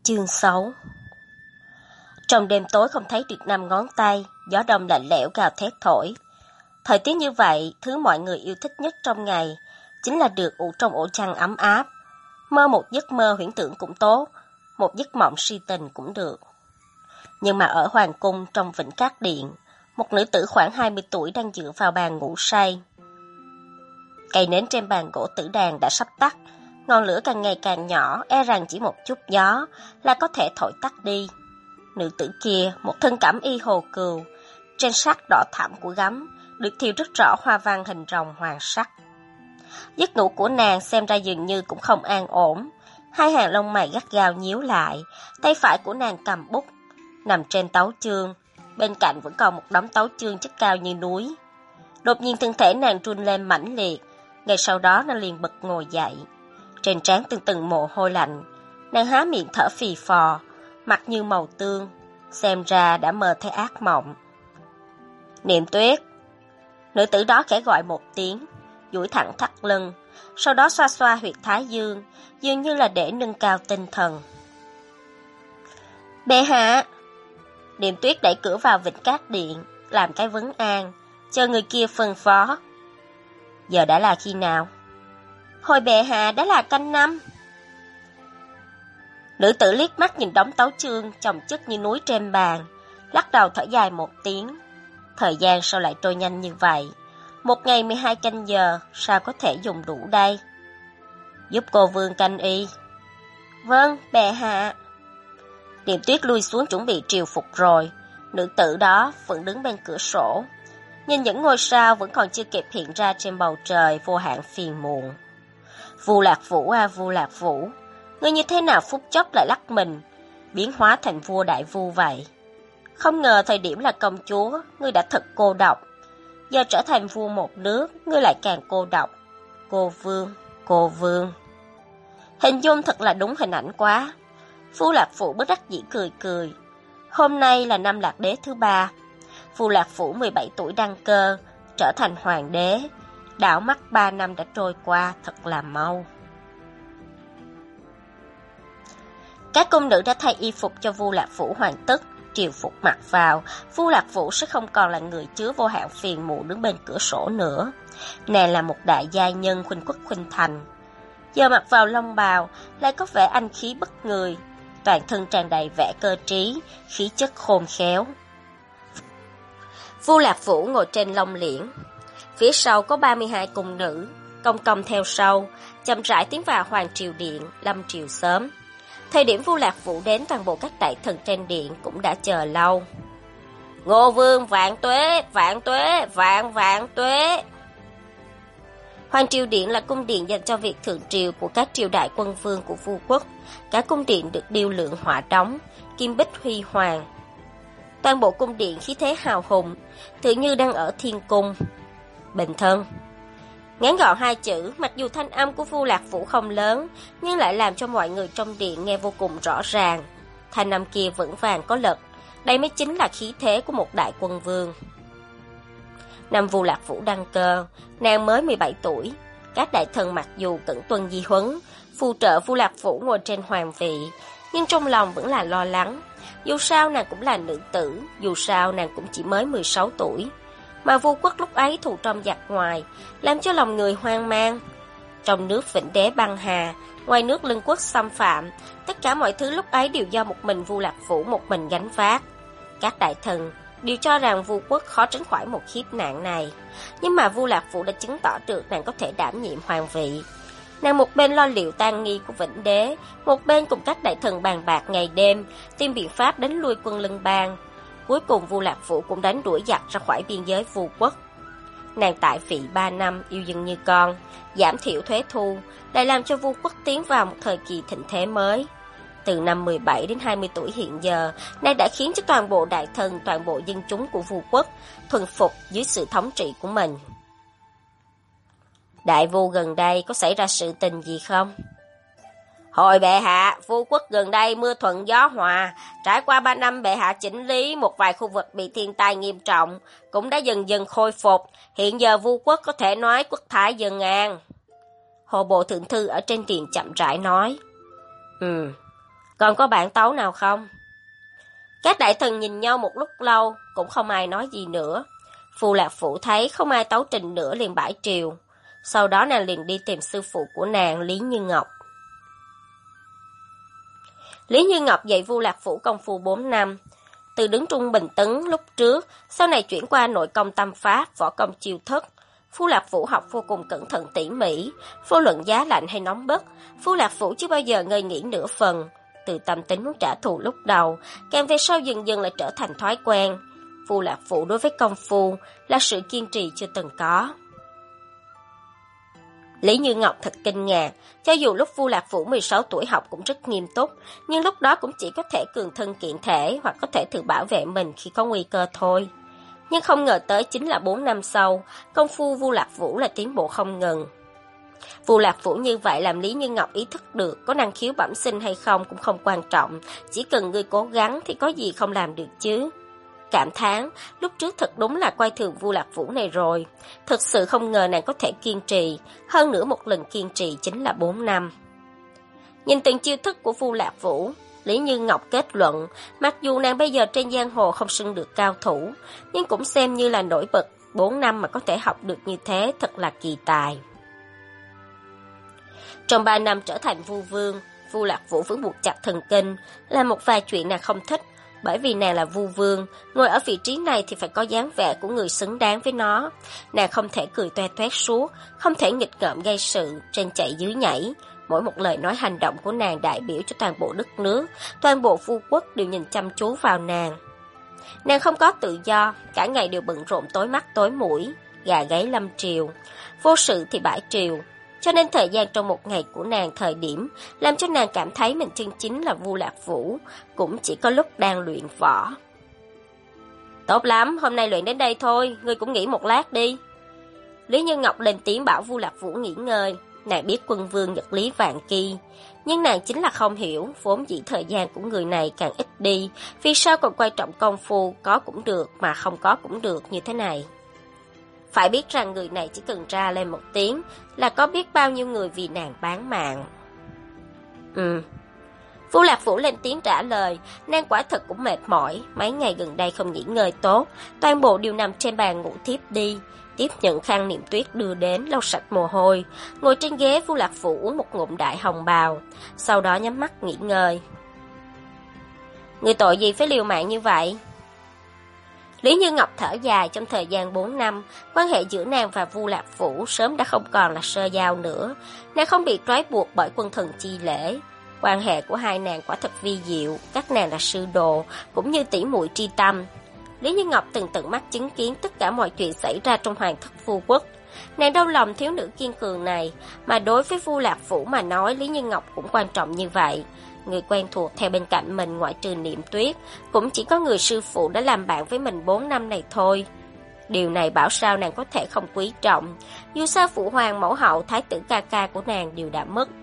Chương 6. Trong đêm tối không thấy được 5 ngón tay, gió đông lạnh lẽo gào thét thổi. Thời tiết như vậy, thứ mọi người yêu thích nhất trong ngày chính là được ngủ trong ổ chăn ấm áp. Mơ một giấc mơ huyễn tưởng cũng tốt, một giấc mộng si tình cũng được. Nhưng mà ở hoàng cung trong Vĩnh Cát Điện, một nữ tử khoảng 20 tuổi đang dựa vào bàn ngủ say. Cây nến trên bàn gỗ tử đàn đã sắp tắt, ngọn lửa càng ngày càng nhỏ, e rằng chỉ một chút gió là có thể thổi tắt đi. Nữ tử kia, một thân cẩm y hồ cừu, trên sắc đỏ thẫm của gấm, được thêu rất rõ hoa văn hình rồng hoàng sắc. Giấc ngủ của nàng xem ra dường như cũng không an ổn, hai hàng lông mày gắt gao nhíu lại, tay phải của nàng cầm bút, nằm trên tấu chương, bên cạnh vẫn còn một đống tấu chương chất cao như núi. Đột nhiên thân thể nàng run lên mãnh liệt, ngay sau đó nàng liền bật ngồi dậy. Trên trán từng từng mồ hôi lạnh, nàng há miệng thở phì phò, mặt như màu tương, xem ra đã mơ thấy ác mộng. Niệm Tuyết. Nữ tử đó khẽ gọi một tiếng, duỗi thẳng thắt lưng, sau đó xoa xoa huyệt thái dương, dường như là để nâng cao tinh thần. Bệ hạ. Niệm Tuyết đẩy cửa vào Vĩnh Cát Điện, làm cái vấn an, chờ người kia phân phó. Giờ đã là khi nào? Hồi bệ hạ đã là canh năm. Nữ tử liếc mắt nhìn đống tấu chương chồng chất như núi trên bàn, lắc đầu thở dài một tiếng. Thời gian sao lại trôi nhanh như vậy? Một ngày 12 canh giờ, sao có thể dùng đủ đây? Giúp cô vương canh y. Vâng, bệ hạ. Niệm Tuyết lui xuống chuẩn bị triều phục rồi. Nữ tử đó vẫn đứng bên cửa sổ, nhìn những ngôi sao vẫn còn chưa kịp hiện ra trên bầu trời vô hạn phiền muộn. Vu Lạc Vũ à Vu Lạc Vũ, ngươi như thế nào phút chốc lại lắc mình, biến hóa thành vua đại vu vậy? Không ngờ thời điểm là công chúa, ngươi đã thật cô độc. Giờ trở thành vua một nước, ngươi lại càng cô độc. Cô vương. Hình dung thật là đúng hình ảnh quá. Vu Lạc Vũ bất đắc dĩ cười cười. Hôm nay là năm Lạc Đế thứ 3. Vu Lạc Vũ 17 tuổi đăng cơ, trở thành hoàng đế. Đảo mắt 3 năm đã trôi qua, thật là mau. Các cung nữ đã thay y phục cho Vu Lạc Vũ hoàn tất, triều phục mặc vào, Vu Lạc Vũ sẽ không còn là người chứa vô hạn phiền muộn đứng bên cửa sổ nữa. Nàng là một đại gia nhân khuynh quốc khuynh thành. Giờ mặc vào long bào, lại có vẻ anh khí bất người, toàn thân tràn đầy vẻ cơ trí, khí chất khôn khéo. Vu Lạc Vũ ngồi trên long liễn, phía sau có 32 cung nữ, cong cong theo sau, chậm rãi tiến vào Hoàng Triều Điện, lâm triều sớm. Thời điểm Vu Lạc Vũ đến, toàn bộ các đại thần trên điện cũng đã chờ lâu. Ngô Vương vạn tuế, vạn tuế, vạn tuế. Hoàng Triều Điện là cung điện dành cho việc thượng triều của các triều đại quân vương của Vu quốc. Cả cung điện được điêu luyện họa đóng, kim bích huy hoàng. Toàn bộ cung điện khí thế hào hùng, tự như đang ở thiên cung. Bình thân. Ngắn gọn 2 chữ, mặc dù thanh âm của Vu Lạc Vũ không lớn, nhưng lại làm cho mọi người trong điện nghe vô cùng rõ ràng. Thanh âm kia vững vàng có lực, đây mới chính là khí thế của một đại quân vương. Năm Vu Lạc Vũ đăng cơ, nàng mới 17 tuổi. Các đại thần mặc dù cẩn tuân di huấn, phù trợ Vu Lạc Vũ ngồi trên hoàng vị, nhưng trong lòng vẫn là lo lắng. Dù sao nàng cũng là nữ tử, dù sao nàng cũng chỉ mới 16 tuổi. Mà Vu quốc lúc ấy thù trong giặc ngoài, làm cho lòng người hoang mang. Trong nước Vĩnh Đế băng hà, ngoài nước Lân quốc xâm phạm, tất cả mọi thứ lúc ấy đều do một mình Vu Lạc Vũ một mình gánh vác. Các đại thần đều cho rằng Vu quốc khó tránh khỏi một kiếp nạn này, nhưng mà Vu Lạc Vũ đã chứng tỏ được nàng có thể đảm nhiệm hoàng vị. Nàng một bên lo liệu tang nghi của Vĩnh Đế, một bên cùng các đại thần bàn bạc ngày đêm, tìm biện pháp đánh lui quân Lân bang. Cuối cùng Vu Lạc Vũ cũng đánh đuổi giặc ra khỏi biên giới Vu quốc. Nàng tại vị 3 năm, yêu dân như con, giảm thiểu thuế thu, lại làm cho Vu quốc tiến vào một thời kỳ thịnh thế mới. Từ năm 17 đến 20 tuổi hiện giờ, nàng đã khiến cho toàn bộ đại thần, toàn bộ dân chúng của Vu quốc thuần phục dưới sự thống trị của mình. Đại Vu gần đây có xảy ra sự tình gì không? Hồi bệ hạ, Vu quốc gần đây mưa thuận gió hòa, trải qua 3 năm bệ hạ chỉnh lý, một vài khu vực bị thiên tai nghiêm trọng, cũng đã dần dần khôi phục. Hiện giờ Vu quốc có thể nói quốc thái dân an. Hộ bộ thượng thư ở trên điện chậm rãi nói. Còn có bản tấu nào không? Các đại thần nhìn nhau một lúc lâu, cũng không ai nói gì nữa. Phu Lạc Phủ thấy không ai tấu trình nữa liền bãi triều. Sau đó nàng liền đi tìm sư phụ của nàng, Lý Như Ngọc. Lý Như Ngọc dạy Vu Lạc Phủ công phu 4 năm. Từ đứng trung bình tấn lúc trước, sau này chuyển qua nội công tâm pháp, võ công chiêu thức. Phu Lạc Phủ học vô cùng cẩn thận tỉ mỉ, vô luận giá lạnh hay nóng bức, Phu Lạc Phủ chưa bao giờ ngơi nghỉ nửa phần. Từ tâm tính muốn trả thù lúc đầu, càng về sau dần dần lại trở thành thói quen. Phu Lạc Phủ đối với công phu là sự kiên trì chưa từng có. Lý Như Ngọc thật kinh ngạc, cho dù lúc Vu Lạc Phủ 16 tuổi học cũng rất nghiêm túc, nhưng lúc đó cũng chỉ có thể cường thân kiện thể hoặc có thể tự bảo vệ mình khi có nguy cơ thôi. Nhưng không ngờ tới chính là 4 năm sau, công phu Vu Lạc Phủ là tiến bộ không ngừng. Vu Lạc Phủ như vậy làm Lý Như Ngọc ý thức được có năng khiếu bẩm sinh hay không cũng không quan trọng, chỉ cần ngươi cố gắng thì có gì không làm được chứ. Cảm thán, lúc trước thật đúng là coi thường Vu Lạc Phủ này rồi. Thực sự không ngờ nàng có thể kiên trì, hơn nữa một lần kiên trì chính là 4 năm. Nhìn từng chiêu thức của Vu Lạc Phủ, Lý Như Ngọc kết luận, mặc dù nàng bây giờ trên giang hồ không xưng được cao thủ, nhưng cũng xem như là nổi bật, 4 năm mà có thể học được như thế thật là kỳ tài. Trong 3 năm trở thành Vu Vương, Vu Lạc Phủ vẫn buộc chặt thần kinh, là một vài chuyện nàng không thích. Bởi vì nàng là Vu Vương, ngồi ở vị trí này thì phải có dáng vẻ của người xứng đáng với nó. Nàng không thể cười toe toét suốt, không thể nghịch ngợm gây sự, trên chạy dưới nhảy. Mỗi một lời nói hành động của nàng đại biểu cho toàn bộ đất nước, toàn bộ Vu quốc đều nhìn chăm chú vào nàng. Nàng không có tự do, cả ngày đều bận rộn tối mắt tối mũi, gà gáy lâm triều, vô sự thì bãi triều. Cho nên thời gian trong một ngày của nàng thời điểm làm cho nàng cảm thấy mình chân chính là Vu Lạc Phủ, cũng chỉ có lúc đang luyện võ. Tốt lắm, hôm nay luyện đến đây thôi, ngươi cũng nghỉ một lát đi. Lý Như Ngọc lên tiếng bảo Vu Lạc Phủ nghỉ ngơi. Nàng biết quân vương nhật lý vạn kỳ, nhưng nàng chính là không hiểu, vốn dĩ thời gian của người này càng ít đi, vì sao còn quan trọng công phu có cũng được mà không có cũng được như thế này. Phải biết rằng người này chỉ cần ra lên một tiếng là có biết bao nhiêu người vì nàng bán mạng. Vu Lạc Phủ lên tiếng trả lời, nàng quả thật cũng mệt mỏi, mấy ngày gần đây không nghỉ ngơi tốt, toàn bộ đều nằm trên bàn ngủ thiếp đi. Tiếp nhận khăn Niệm Tuyết đưa đến, lau sạch mồ hôi, ngồi trên ghế Vu Lạc Phủ uống một ngụm đại hồng bào, sau đó nhắm mắt nghỉ ngơi. Người tội gì phải liều mạng như vậy? Lý Như Ngọc thở dài, trong thời gian 4 năm, quan hệ giữa nàng và Vu Lạc Phủ sớm đã không còn là sơ giao nữa. Nàng không bị trói buộc bởi quân thần chi lễ. Quan hệ của hai nàng quả thật vi diệu, các nàng là sư đồ, cũng như tỷ muội tri tâm. Lý Như Ngọc từng tận mắt chứng kiến tất cả mọi chuyện xảy ra trong hoàng thất Vu quốc. Nàng đau lòng thiếu nữ kiên cường này, mà đối với Vu Lạc Phủ mà nói Lý Như Ngọc cũng quan trọng như vậy. Người quen thuộc theo bên cạnh mình ngoại trừ Niệm Tuyết, cũng chỉ có người sư phụ đã làm bạn với mình 4 năm này thôi. Điều này bảo sao nàng có thể không quý trọng, dù sao phụ hoàng mẫu hậu thái tử ca ca của nàng đều đã mất.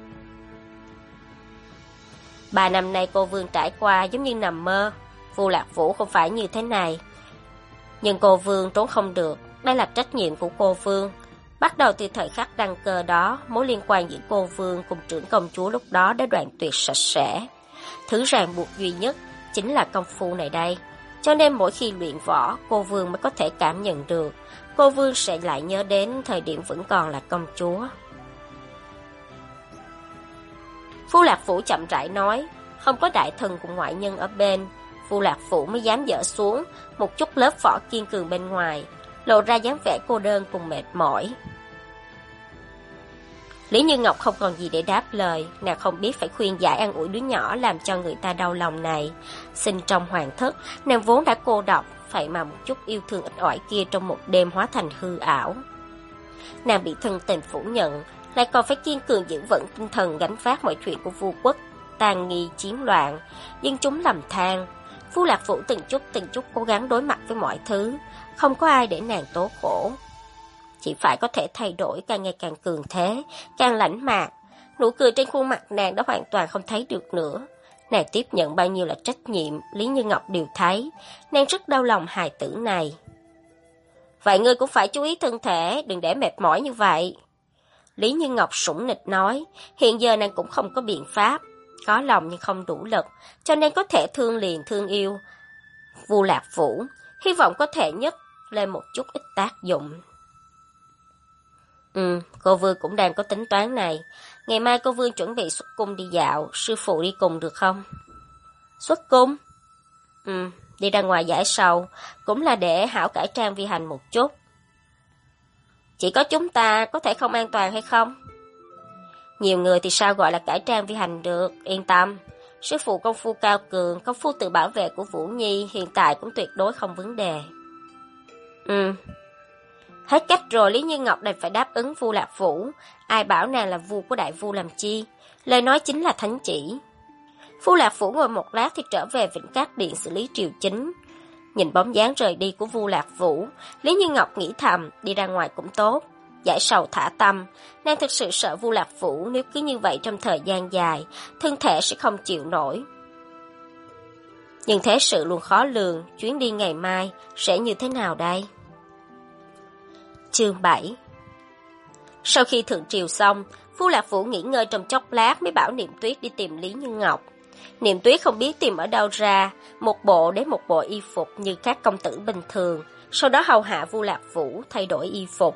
3 năm nay cô Vương trải qua giống như nằm mơ, Vu Lạc Phủ không phải như thế này. Nhưng cô Vương trốn không được, đây là trách nhiệm của cô Vương. Bắt đầu từ thời khắc đăng cơ đó, mối liên quan giữa cô Vương cùng trưởng công chúa lúc đó đã đoạn tuyệt sạch sẽ. Thứ ràng buộc duy nhất chính là công phu này đây. Cho nên mỗi khi luyện võ, cô Vương mới có thể cảm nhận được. Cô Vương sẽ lại nhớ đến thời điểm vẫn còn là công chúa. Vu Lạc Phủ chậm rãi nói, không có đại thần cùng ngoại nhân ở bên, Vu Lạc Phủ mới dám dỡ xuống một chút lớp vỏ kiên cường bên ngoài, lộ ra dáng vẻ cô đơn cùng mệt mỏi. Lý Như Ngọc không còn gì để đáp lời, nàng không biết phải khuyên giải an ủi đứa nhỏ làm cho người ta đau lòng này. Sinh trong hoàng thất, nàng vốn đã cô độc, vậy mà một chút yêu thương ít ỏi kia trong một đêm hóa thành hư ảo. Nàng bị thân tình phủ nhận, lại còn phải kiên cường giữ vững tinh thần gánh vác mọi chuyện của Vu quốc, tàn nghi chiến loạn, dân chúng lầm than. Vu Lạc Phủ từng chút cố gắng đối mặt với mọi thứ, không có ai để nàng tố khổ. Chỉ phải có thể thay đổi càng ngày càng cường thế, càng lãnh mạc. Nụ cười trên khuôn mặt nàng đã hoàn toàn không thấy được nữa. Nàng tiếp nhận bao nhiêu là trách nhiệm, Lý Như Ngọc đều thấy. Nàng rất đau lòng hài tử này. Vậy ngươi cũng phải chú ý thân thể, đừng để mệt mỏi như vậy. Lý Như Ngọc sủng nịch nói, hiện giờ nàng cũng không có biện pháp. có lòng nhưng không đủ lực, cho nên có thể thương liền thương yêu Vu Lạc Vũ, hy vọng có thể nhấc lên một chút ít tác dụng. Cô Vương cũng đang có tính toán này. Ngày mai cô Vương chuẩn bị xuất cung đi dạo, sư phụ đi cùng được không? Xuất cung? Đi ra ngoài giải sầu, cũng là để hảo cải trang vi hành một chút. Chỉ có chúng ta có thể không an toàn hay không? Nhiều người thì sao gọi là cải trang vi hành được, yên tâm. Sư phụ công phu cao cường, công phu tự bảo vệ của Vũ Nhi hiện tại cũng tuyệt đối không vấn đề. Hết cách rồi, Lý Như Ngọc đành phải đáp ứng Vu Lạc Vũ. Ai bảo nàng là vua của đại vu làm chi? Lời nói chính là thánh chỉ. Vu Lạc Vũ ngồi một lát thì trở về Vĩnh Cát Điện xử lý triều chính. Nhìn bóng dáng rời đi của Vu Lạc Vũ, Lý Như Ngọc nghĩ thầm, đi ra ngoài cũng tốt. Giải sầu thả tâm, nàng thực sự sợ Vu Lạc Vũ nếu cứ như vậy trong thời gian dài, thân thể sẽ không chịu nổi. Nhưng thế sự luôn khó lường, chuyến đi ngày mai sẽ như thế nào đây? Chương 7. Sau khi thượng triều xong, Vu Lạc Vũ nghỉ ngơi trong chốc lát mới bảo Niệm Tuyết đi tìm Lý Như Ngọc. Niệm Tuyết không biết tìm ở đâu ra một bộ y phục như các công tử bình thường, sau đó hầu hạ Vu Lạc Vũ thay đổi y phục.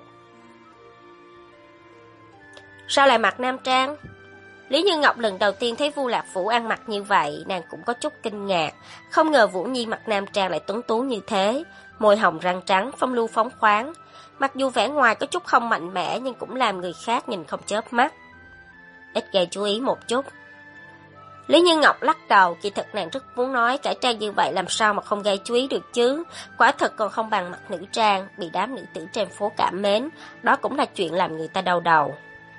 Sao lại mặc nam trang? Lý Như Ngọc lần đầu tiên thấy Vu Lạc Vũ ăn mặc như vậy, nàng cũng có chút kinh ngạc, không ngờ Vũ Nhi mặc nam trang lại tuấn tú như thế, môi hồng răng trắng, phong lưu phóng khoáng. Mặc dù vẻ ngoài có chút không mạnh mẽ nhưng cũng làm người khác nhìn không chớp mắt. Ít gây chú ý một chút. Lý Như Ngọc lắc đầu, kỳ thực nàng rất muốn nói cải trang như vậy làm sao mà không gây chú ý được chứ. Quả thật còn không bằng mặc nữ trang, bị đám nữ tử trên phố cảm mến, đó cũng là chuyện làm người ta đau đầu.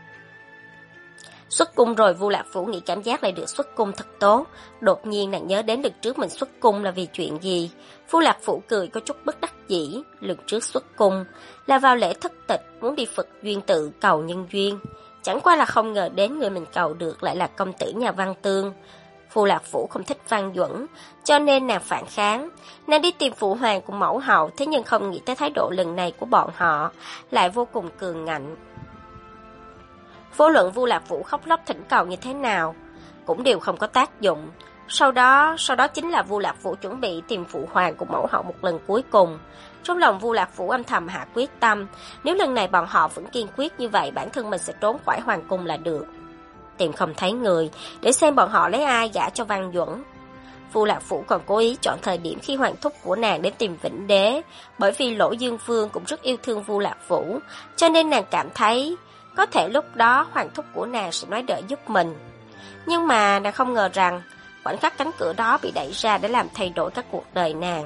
Xuất cung rồi, Vu Lạc Vũ nghĩ cảm giác lại được xuất cung thật tốt. Đột nhiên nàng nhớ đến lần trước mình xuất cung là vì chuyện gì. Vu Lạc Vũ cười có chút bất đắc dĩ. Lần trước xuất cung là vào lễ thất tịch, muốn đi Phật duyên tự cầu nhân duyên. Chẳng qua là không ngờ đến người mình cầu được lại là công tử nhà Văn Tương. Vu Lạc Vũ không thích Văn Duẩn, cho nên nàng phản kháng. Nàng đi tìm phụ hoàng cùng mẫu hậu, thế nhưng không nghĩ tới thái độ lần này của bọn họ lại vô cùng cường ngạnh. Vô luận Vu Lạc Vũ khóc lóc thỉnh cầu như thế nào cũng đều không có tác dụng. Sau đó chính là Vu Lạc Vũ chuẩn bị tìm phụ hoàng cùng mẫu hậu một lần cuối cùng. Trong lòng Vu Lạc Vũ âm thầm hạ quyết tâm, nếu lần này bọn họ vẫn kiên quyết như vậy, bản thân mình sẽ trốn khỏi hoàng cung là được. Tìm không thấy người, để xem bọn họ lấy ai gả cho Văn Duẩn. Vu Lạc Vũ còn cố ý chọn thời điểm khi hoàng thúc của nàng đến tìm Vĩnh Đế, bởi vì Lỗ Dương Vương cũng rất yêu thương Vu Lạc Vũ, cho nên nàng cảm thấy có thể lúc đó hoàng thúc của nàng sẽ nói đỡ giúp mình. Nhưng mà nàng không ngờ rằng khoảnh khắc cánh cửa đó bị đẩy ra để làm thay đổi các cuộc đời nàng.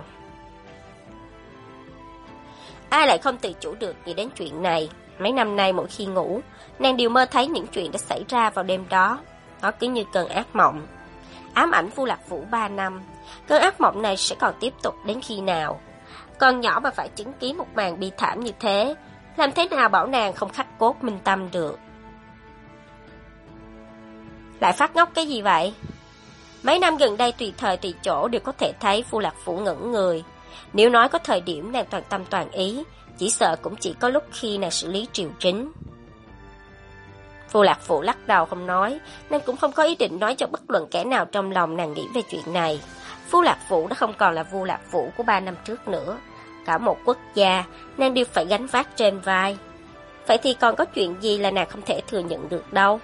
Ai lại không tự chủ được nghĩ đến chuyện này. Mấy năm nay mỗi khi ngủ, nàng đều mơ thấy những chuyện đã xảy ra vào đêm đó. Nó cứ như cơn ác mộng, ám ảnh Vu Lạc Vũ 3 năm. Cơn ác mộng này sẽ còn tiếp tục đến khi nào? Con nhỏ mà phải chứng kiến một màn bi thảm như thế, làm thế nào bảo nàng không khắc cốt minh tâm được? Lại phát ngốc cái gì vậy? Mấy năm gần đây tùy thời tùy chỗ đều có thể thấy Vu Lạc Vũ ngẩn người. Nếu nói có thời điểm nàng toàn tâm toàn ý, chỉ sợ cũng chỉ có lúc khi nàng xử lý triều chính. Vu Lạc Vũ lắc đầu không nói, nàng cũng không có ý định nói cho bất luận kẻ nào trong lòng nàng nghĩ về chuyện này. Vu Lạc Vũ đã không còn là Vu Lạc Vũ của 3 năm trước nữa. Cả một quốc gia, nàng đều phải gánh vác trên vai. Vậy thì còn có chuyện gì là nàng không thể thừa nhận được đâu.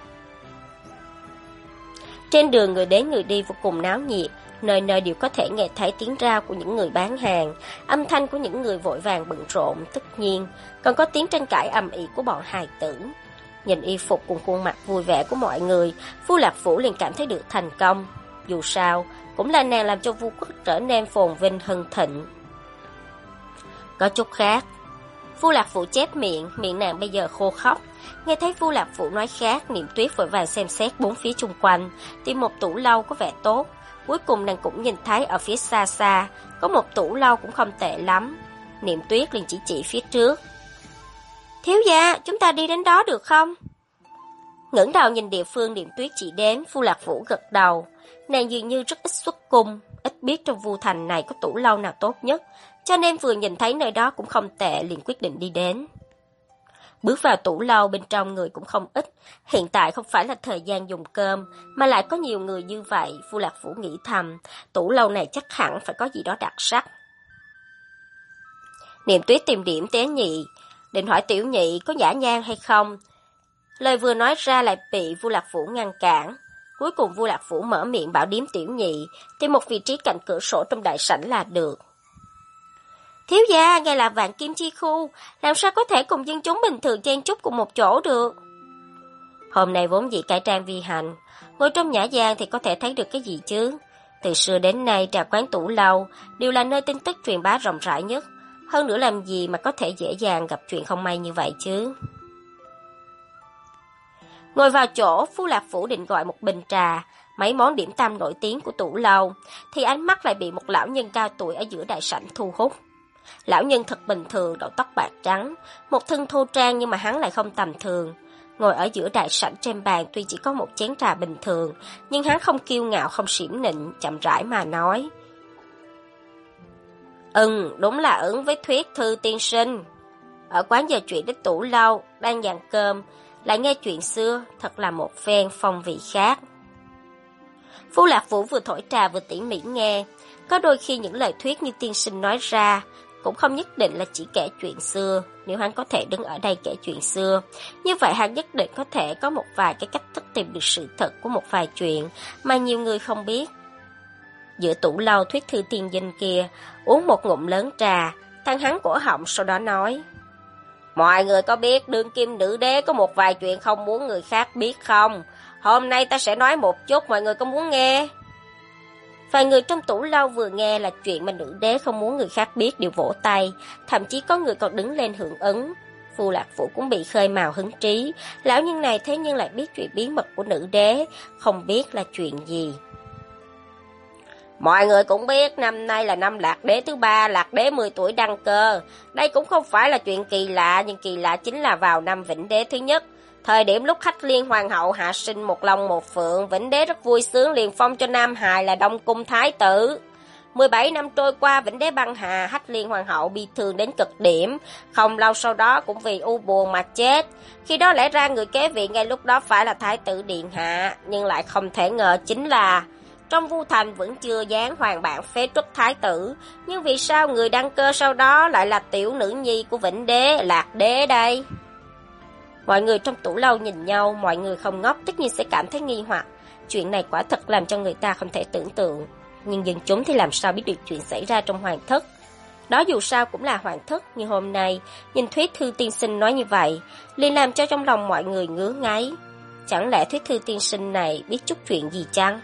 Trên đường người đến người đi vô cùng náo nhiệt, nơi nơi đều có thể nghe thấy tiếng rao của những người bán hàng, âm thanh của những người vội vàng bận rộn, tất nhiên còn có tiếng tranh cãi ầm ĩ của bọn hài tử. Nhìn y phục cùng khuôn mặt vui vẻ của mọi người, Vu Lạc Vũ liền cảm thấy được thành công. Dù sao, cũng là nàng làm cho Vu quốc trở nên phồn vinh hưng thịnh. Có chút khác. Vu Lạc Vũ chép miệng nàng bây giờ khô khóc. Nghe thấy Vu Lạc Vũ nói khác, Niệm Tuyết vội vàng xem xét bốn phía chung quanh, tìm một tủ lâu có vẻ tốt. Cuối cùng nàng cũng nhìn thấy ở phía xa xa có một tủ lâu cũng không tệ lắm. Niệm Tuyết liền chỉ phía trước. Thiếu gia, chúng ta đi đến đó được không? Ngẩng đầu nhìn địa phương Niệm Tuyết chỉ đến, Vu Lạc Vũ gật đầu. Nàng dường như rất ít xuất cung, ít biết trong Vu thành này có tủ lâu nào tốt nhất, cho nên vừa nhìn thấy nơi đó cũng không tệ liền quyết định đi đến. Bước vào tủ lâu, bên trong người cũng không ít. Hiện tại không phải là thời gian dùng cơm, mà lại có nhiều người như vậy. Vu Lạc Vũ nghĩ thầm, tủ lâu này chắc hẳn phải có gì đó đặc sắc. Niệm Tuyết tìm điểm Tế Nhị, định hỏi Tiểu Nhị có nhã nhang hay không. Lời vừa nói ra lại bị Vu Lạc Vũ ngăn cản. Cuối cùng Vu Lạc Vũ mở miệng bảo điếm Tiểu Nhị tìm một vị trí cạnh cửa sổ trong đại sảnh là được. Thiếu gia, ngài là vạn kim chi khu, làm sao có thể cùng dân chúng bình thường chen chúc cùng một chỗ được? Hôm nay vốn dĩ cải trang vi hành, ngồi trong nhã gian thì có thể thấy được cái gì chứ? Từ xưa đến nay trà quán tủ lâu đều là nơi tin tức truyền bá rộng rãi nhất, hơn nữa làm gì mà có thể dễ dàng gặp chuyện không may như vậy chứ? Ngồi vào chỗ, Vu Lạc Vũ định gọi một bình trà, mấy món điểm tâm nổi tiếng của tủ lâu, thì ánh mắt lại bị một lão nhân cao tuổi ở giữa đại sảnh thu hút. Lão nhân thật bình thường, đầu tóc bạc trắng, một thân thô trang nhưng mà hắn lại không tầm thường. Ngồi ở giữa đại sảnh trên bàn tuy chỉ có một chén trà bình thường, nhưng hắn không kiêu ngạo không xỉm nịnh, chậm rãi mà nói. Đúng là ứng với Thuyết Thư tiên sinh. Ở quán giờ chuyện đến tủ lâu, đang dàn cơm, lại nghe chuyện xưa, thật là một phen phong vị khác. Vu Lạc Vũ vừa thổi trà vừa tỉ mỉ nghe, có đôi khi những lời thuyết như tiên sinh nói ra, cũng không nhất định là chỉ kể chuyện xưa. Nếu hắn có thể đứng ở đây kể chuyện xưa, như vậy hắn nhất định có thể có một vài cái cách thức tìm được sự thật của một vài chuyện mà nhiều người không biết. Giữa tủ lâu Thuyết Thư tiên danh kia, uống một ngụm lớn trà, thăng hắn cổ họng sau đó nói. Mọi người có biết đương kim nữ đế có một vài chuyện không muốn người khác biết không? Hôm nay ta sẽ nói một chút, mọi người có muốn nghe? Vài người trong tủ lâu vừa nghe là chuyện mà nữ đế không muốn người khác biết đều vỗ tay, thậm chí có người còn đứng lên hưởng ứng. Vu Lạc Vũ cũng bị khơi mào hứng trí, lão nhân này thế nhưng lại biết chuyện bí mật của nữ đế, không biết là chuyện gì. Mọi người cũng biết năm nay là năm Lạc Đế thứ 3, Lạc Đế 10 tuổi đăng cơ. Đây cũng không phải là chuyện kỳ lạ, nhưng kỳ lạ chính là vào năm Vĩnh Đế thứ nhất. Thời điểm lúc Hách Liên Hoàng hậu hạ sinh một long một phượng, Vĩnh Đế rất vui sướng liền phong cho Nam hài là Đông Cung Thái tử. 17 năm trôi qua, Vĩnh Đế băng hà, Hách Liên Hoàng hậu bị thương đến cực điểm. Không lâu sau đó cũng vì u buồn mà chết. Khi đó lẽ ra người kế vị ngay lúc đó phải là Thái tử Điện Hạ, nhưng lại không thể ngờ chính là trong Vu Thành vẫn chưa dán hoàng bản phế truất thái tử, nhưng vì sao người đăng cơ sau đó lại là tiểu nữ nhi của Vĩnh Đế, Lạc Đế đây? Mọi người trong tủ lâu nhìn nhau, mọi người không ngốc tất nhiên sẽ cảm thấy nghi hoặc. Chuyện này quả thật làm cho người ta không thể tưởng tượng. Nhưng dân chúng thì làm sao biết được chuyện xảy ra trong hoàng thất? Đó dù sao cũng là hoàng thất, nhưng hôm nay nhìn Thuyết Thư tiên sinh nói như vậy, liền làm cho trong lòng mọi người ngứa ngáy. Chẳng lẽ Thuyết Thư tiên sinh này biết chút chuyện gì chăng?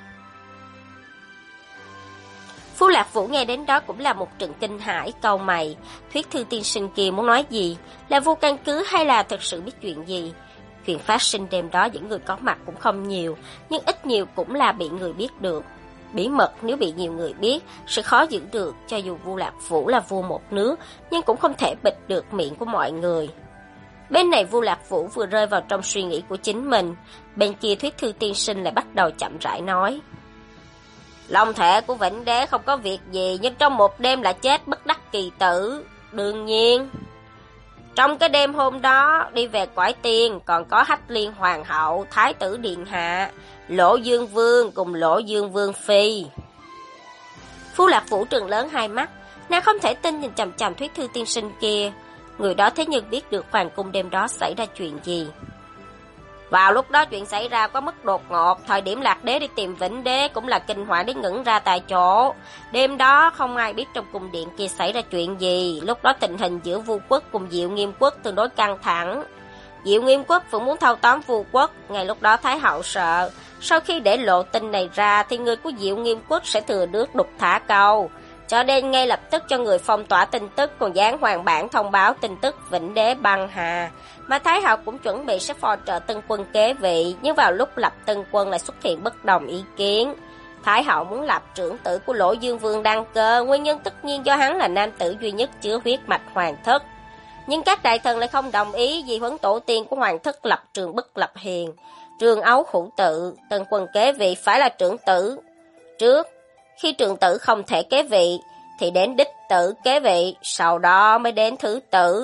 Vu Lạc Vũ nghe đến đó cũng là một trận kinh hãi, cau mày. Thuyết Thư tiên sinh kia muốn nói gì? Là vô căn cứ hay là thực sự biết chuyện gì? Chuyện phát sinh đêm đó những người có mặt cũng không nhiều, nhưng ít nhiều cũng là bị người biết được. Bí mật nếu bị nhiều người biết sẽ khó giữ được, cho dù Vu Lạc Vũ là vua một nước, nhưng cũng không thể bịt được miệng của mọi người. Bên này Vu Lạc Vũ vừa rơi vào trong suy nghĩ của chính mình, bên kia Thuyết Thư tiên sinh lại bắt đầu chậm rãi nói. Long thể của Vĩnh Đế không có việc gì, nhưng trong một đêm là chết bất đắc kỳ tử. Đương nhiên, trong cái đêm hôm đó đi về cõi tiên còn có Hách Liên Hoàng hậu, Thái tử Điện Hạ, Lỗ Dương Vương cùng Lỗ Dương Vương Phi. Vu Lạc Vũ trừng lớn hai mắt, nàng không thể tin nhìn chằm chằm Thuyết Thư tiên sinh kia. Người đó thế nhưng biết được hoàng cung đêm đó xảy ra chuyện gì. Vào lúc đó chuyện xảy ra có mức đột ngột, thời điểm Lạc Đế đi tìm Vĩnh Đế cũng là kinh hoàng đến ngẩn ra tại chỗ. Đêm đó không ai biết trong cung điện kia xảy ra chuyện gì, lúc đó tình hình giữa Vu quốc cùng Diệu Nghiêm quốc tương đối căng thẳng. Diệu Nghiêm quốc vẫn muốn thâu tóm Vu quốc, ngay lúc đó Thái hậu sợ, sau khi để lộ tin này ra thì người của Diệu Nghiêm quốc sẽ thừa nước đục thả câu. Cho nên ngay lập tức cho người phong tỏa tin tức, còn dán hoàng bản thông báo tin tức Vĩnh Đế băng hà. Mà Thái hậu cũng chuẩn bị sẽ phò trợ Tân Quân kế vị, nhưng vào lúc lập Tân Quân lại xuất hiện bất đồng ý kiến. Thái hậu muốn lập trưởng tử của Lỗ Dương Vương đăng cơ, nguyên nhân tất nhiên do hắn là nam tử duy nhất chứa huyết mạch hoàng thất. Nhưng các đại thần lại không đồng ý, vì huấn tổ tiên của hoàng thất lập Trường bất lập hiền, Trường ấu hữu tự, Tân Quân kế vị phải là trưởng tử trước. Khi trưởng tử không thể kế vị thì đến đích tử kế vị, sau đó mới đến thứ tử.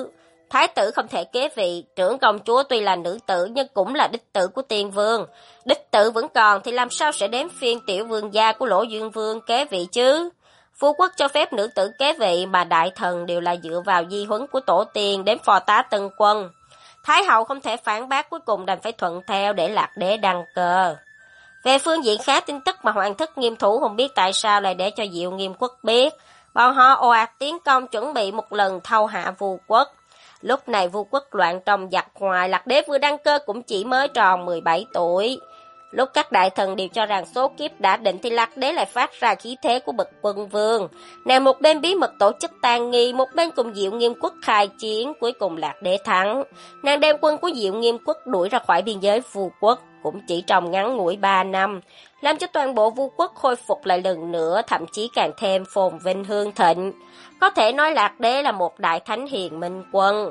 Thái tử không thể kế vị, trưởng công chúa tuy là nữ tử nhưng cũng là đích tử của Tiên Vương. Đích tử vẫn còn thì làm sao sẽ đến phiên tiểu vương gia của Lỗ Duyên Vương kế vị chứ? Vua quốc cho phép nữ tử kế vị mà đại thần đều là dựa vào di huấn của tổ tiên đến phò tá tân quân. Thái hậu không thể phản bác, cuối cùng đành phải thuận theo để Lạc Đế đăng cơ. Về phương diện khác, tin tức mà hoàng thất Nghiêm Thủ không biết tại sao lại để cho Diệu Nghiêm quốc biết. Bọn họ ồ ạt tiến công chuẩn bị một lần thâu hạ vua quốc. Lúc này vua quốc loạn trong giặc ngoài, Lạc Đế vừa đăng cơ cũng chỉ mới tròn 17 tuổi. Lúc các đại thần đều cho rằng số kiếp đã định thì Lạc Đế lại phát ra khí thế của bậc quân vương. Nàng một bên bí mật tổ chức tang nghi, một bên cùng Diệu Nghiêm quốc khai chiến, cuối cùng Lạc Đế thắng. Nàng đem quân của Diệu Nghiêm quốc đuổi ra khỏi biên giới vua quốc, cũng chỉ trong ngắn ngủi 3 năm, làm cho toàn bộ vua quốc khôi phục lại lần nữa, thậm chí càng thêm phồn vinh hương thịnh. Có thể nói Lạc Đế là một đại thánh hiền minh quân.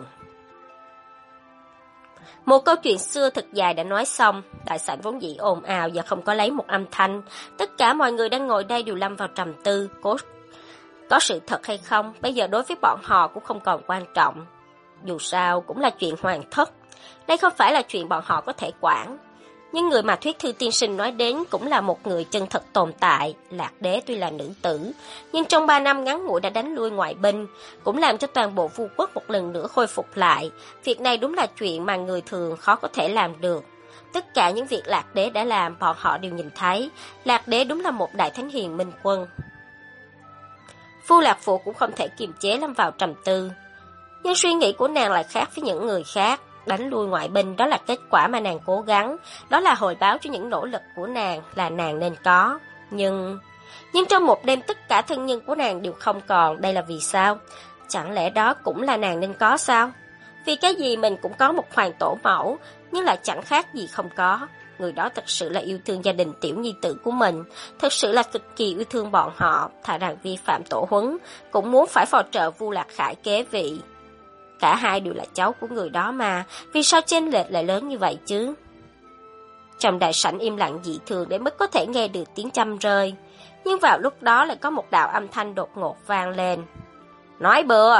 Một câu chuyện xưa thật dài đã nói xong, đại sảnh vốn dĩ ồn ào và không có lấy một âm thanh. Tất cả mọi người đang ngồi đây đều lâm vào trầm tư, có sự thật hay không, bây giờ đối với bọn họ cũng không còn quan trọng. Dù sao cũng là chuyện hoàng thất, đây không phải là chuyện bọn họ có thể quản. Nhưng người mà Thuyết Thư tiên sinh nói đến cũng là một người chân thật tồn tại. Lạc Đế tuy là nữ tử, nhưng trong 3 năm ngắn ngủi đã đánh lui ngoại binh, cũng làm cho toàn bộ vua quốc một lần nữa khôi phục lại. Việc này đúng là chuyện mà người thường khó có thể làm được. Tất cả những việc Lạc Đế đã làm, bọn họ đều nhìn thấy. Lạc Đế đúng là một đại thánh hiền minh quân. Vu Lạc Phụ cũng không thể kiềm chế lâm vào trầm tư. Nhưng suy nghĩ của nàng lại khác với những người khác. Đánh lui ngoại binh đó là kết quả mà nàng cố gắng, đó là hồi báo cho những nỗ lực của nàng, là nàng nên có. Nhưng trong một đêm tất cả thân nhân của nàng đều không còn, đây là vì sao? Chẳng lẽ đó cũng là nàng nên có sao? Vì cái gì mình cũng có một hoàng tổ mẫu, nhưng lại chẳng khác gì không có. Người đó thật sự là yêu thương gia đình tiểu nhi tử của mình, thật sự là cực kỳ yêu thương bọn họ, thà rằng vi phạm tổ huấn, cũng muốn phải phò trợ Vu Lạc Khải kế vị. Cả hai đều là cháu của người đó mà, vì sao chênh lệch lại lớn như vậy chứ? Trong đại sảnh im lặng dị thường để mức có thể nghe được tiếng châm rơi. Nhưng vào lúc đó lại có một đạo âm thanh đột ngột vang lên. Nói bừa!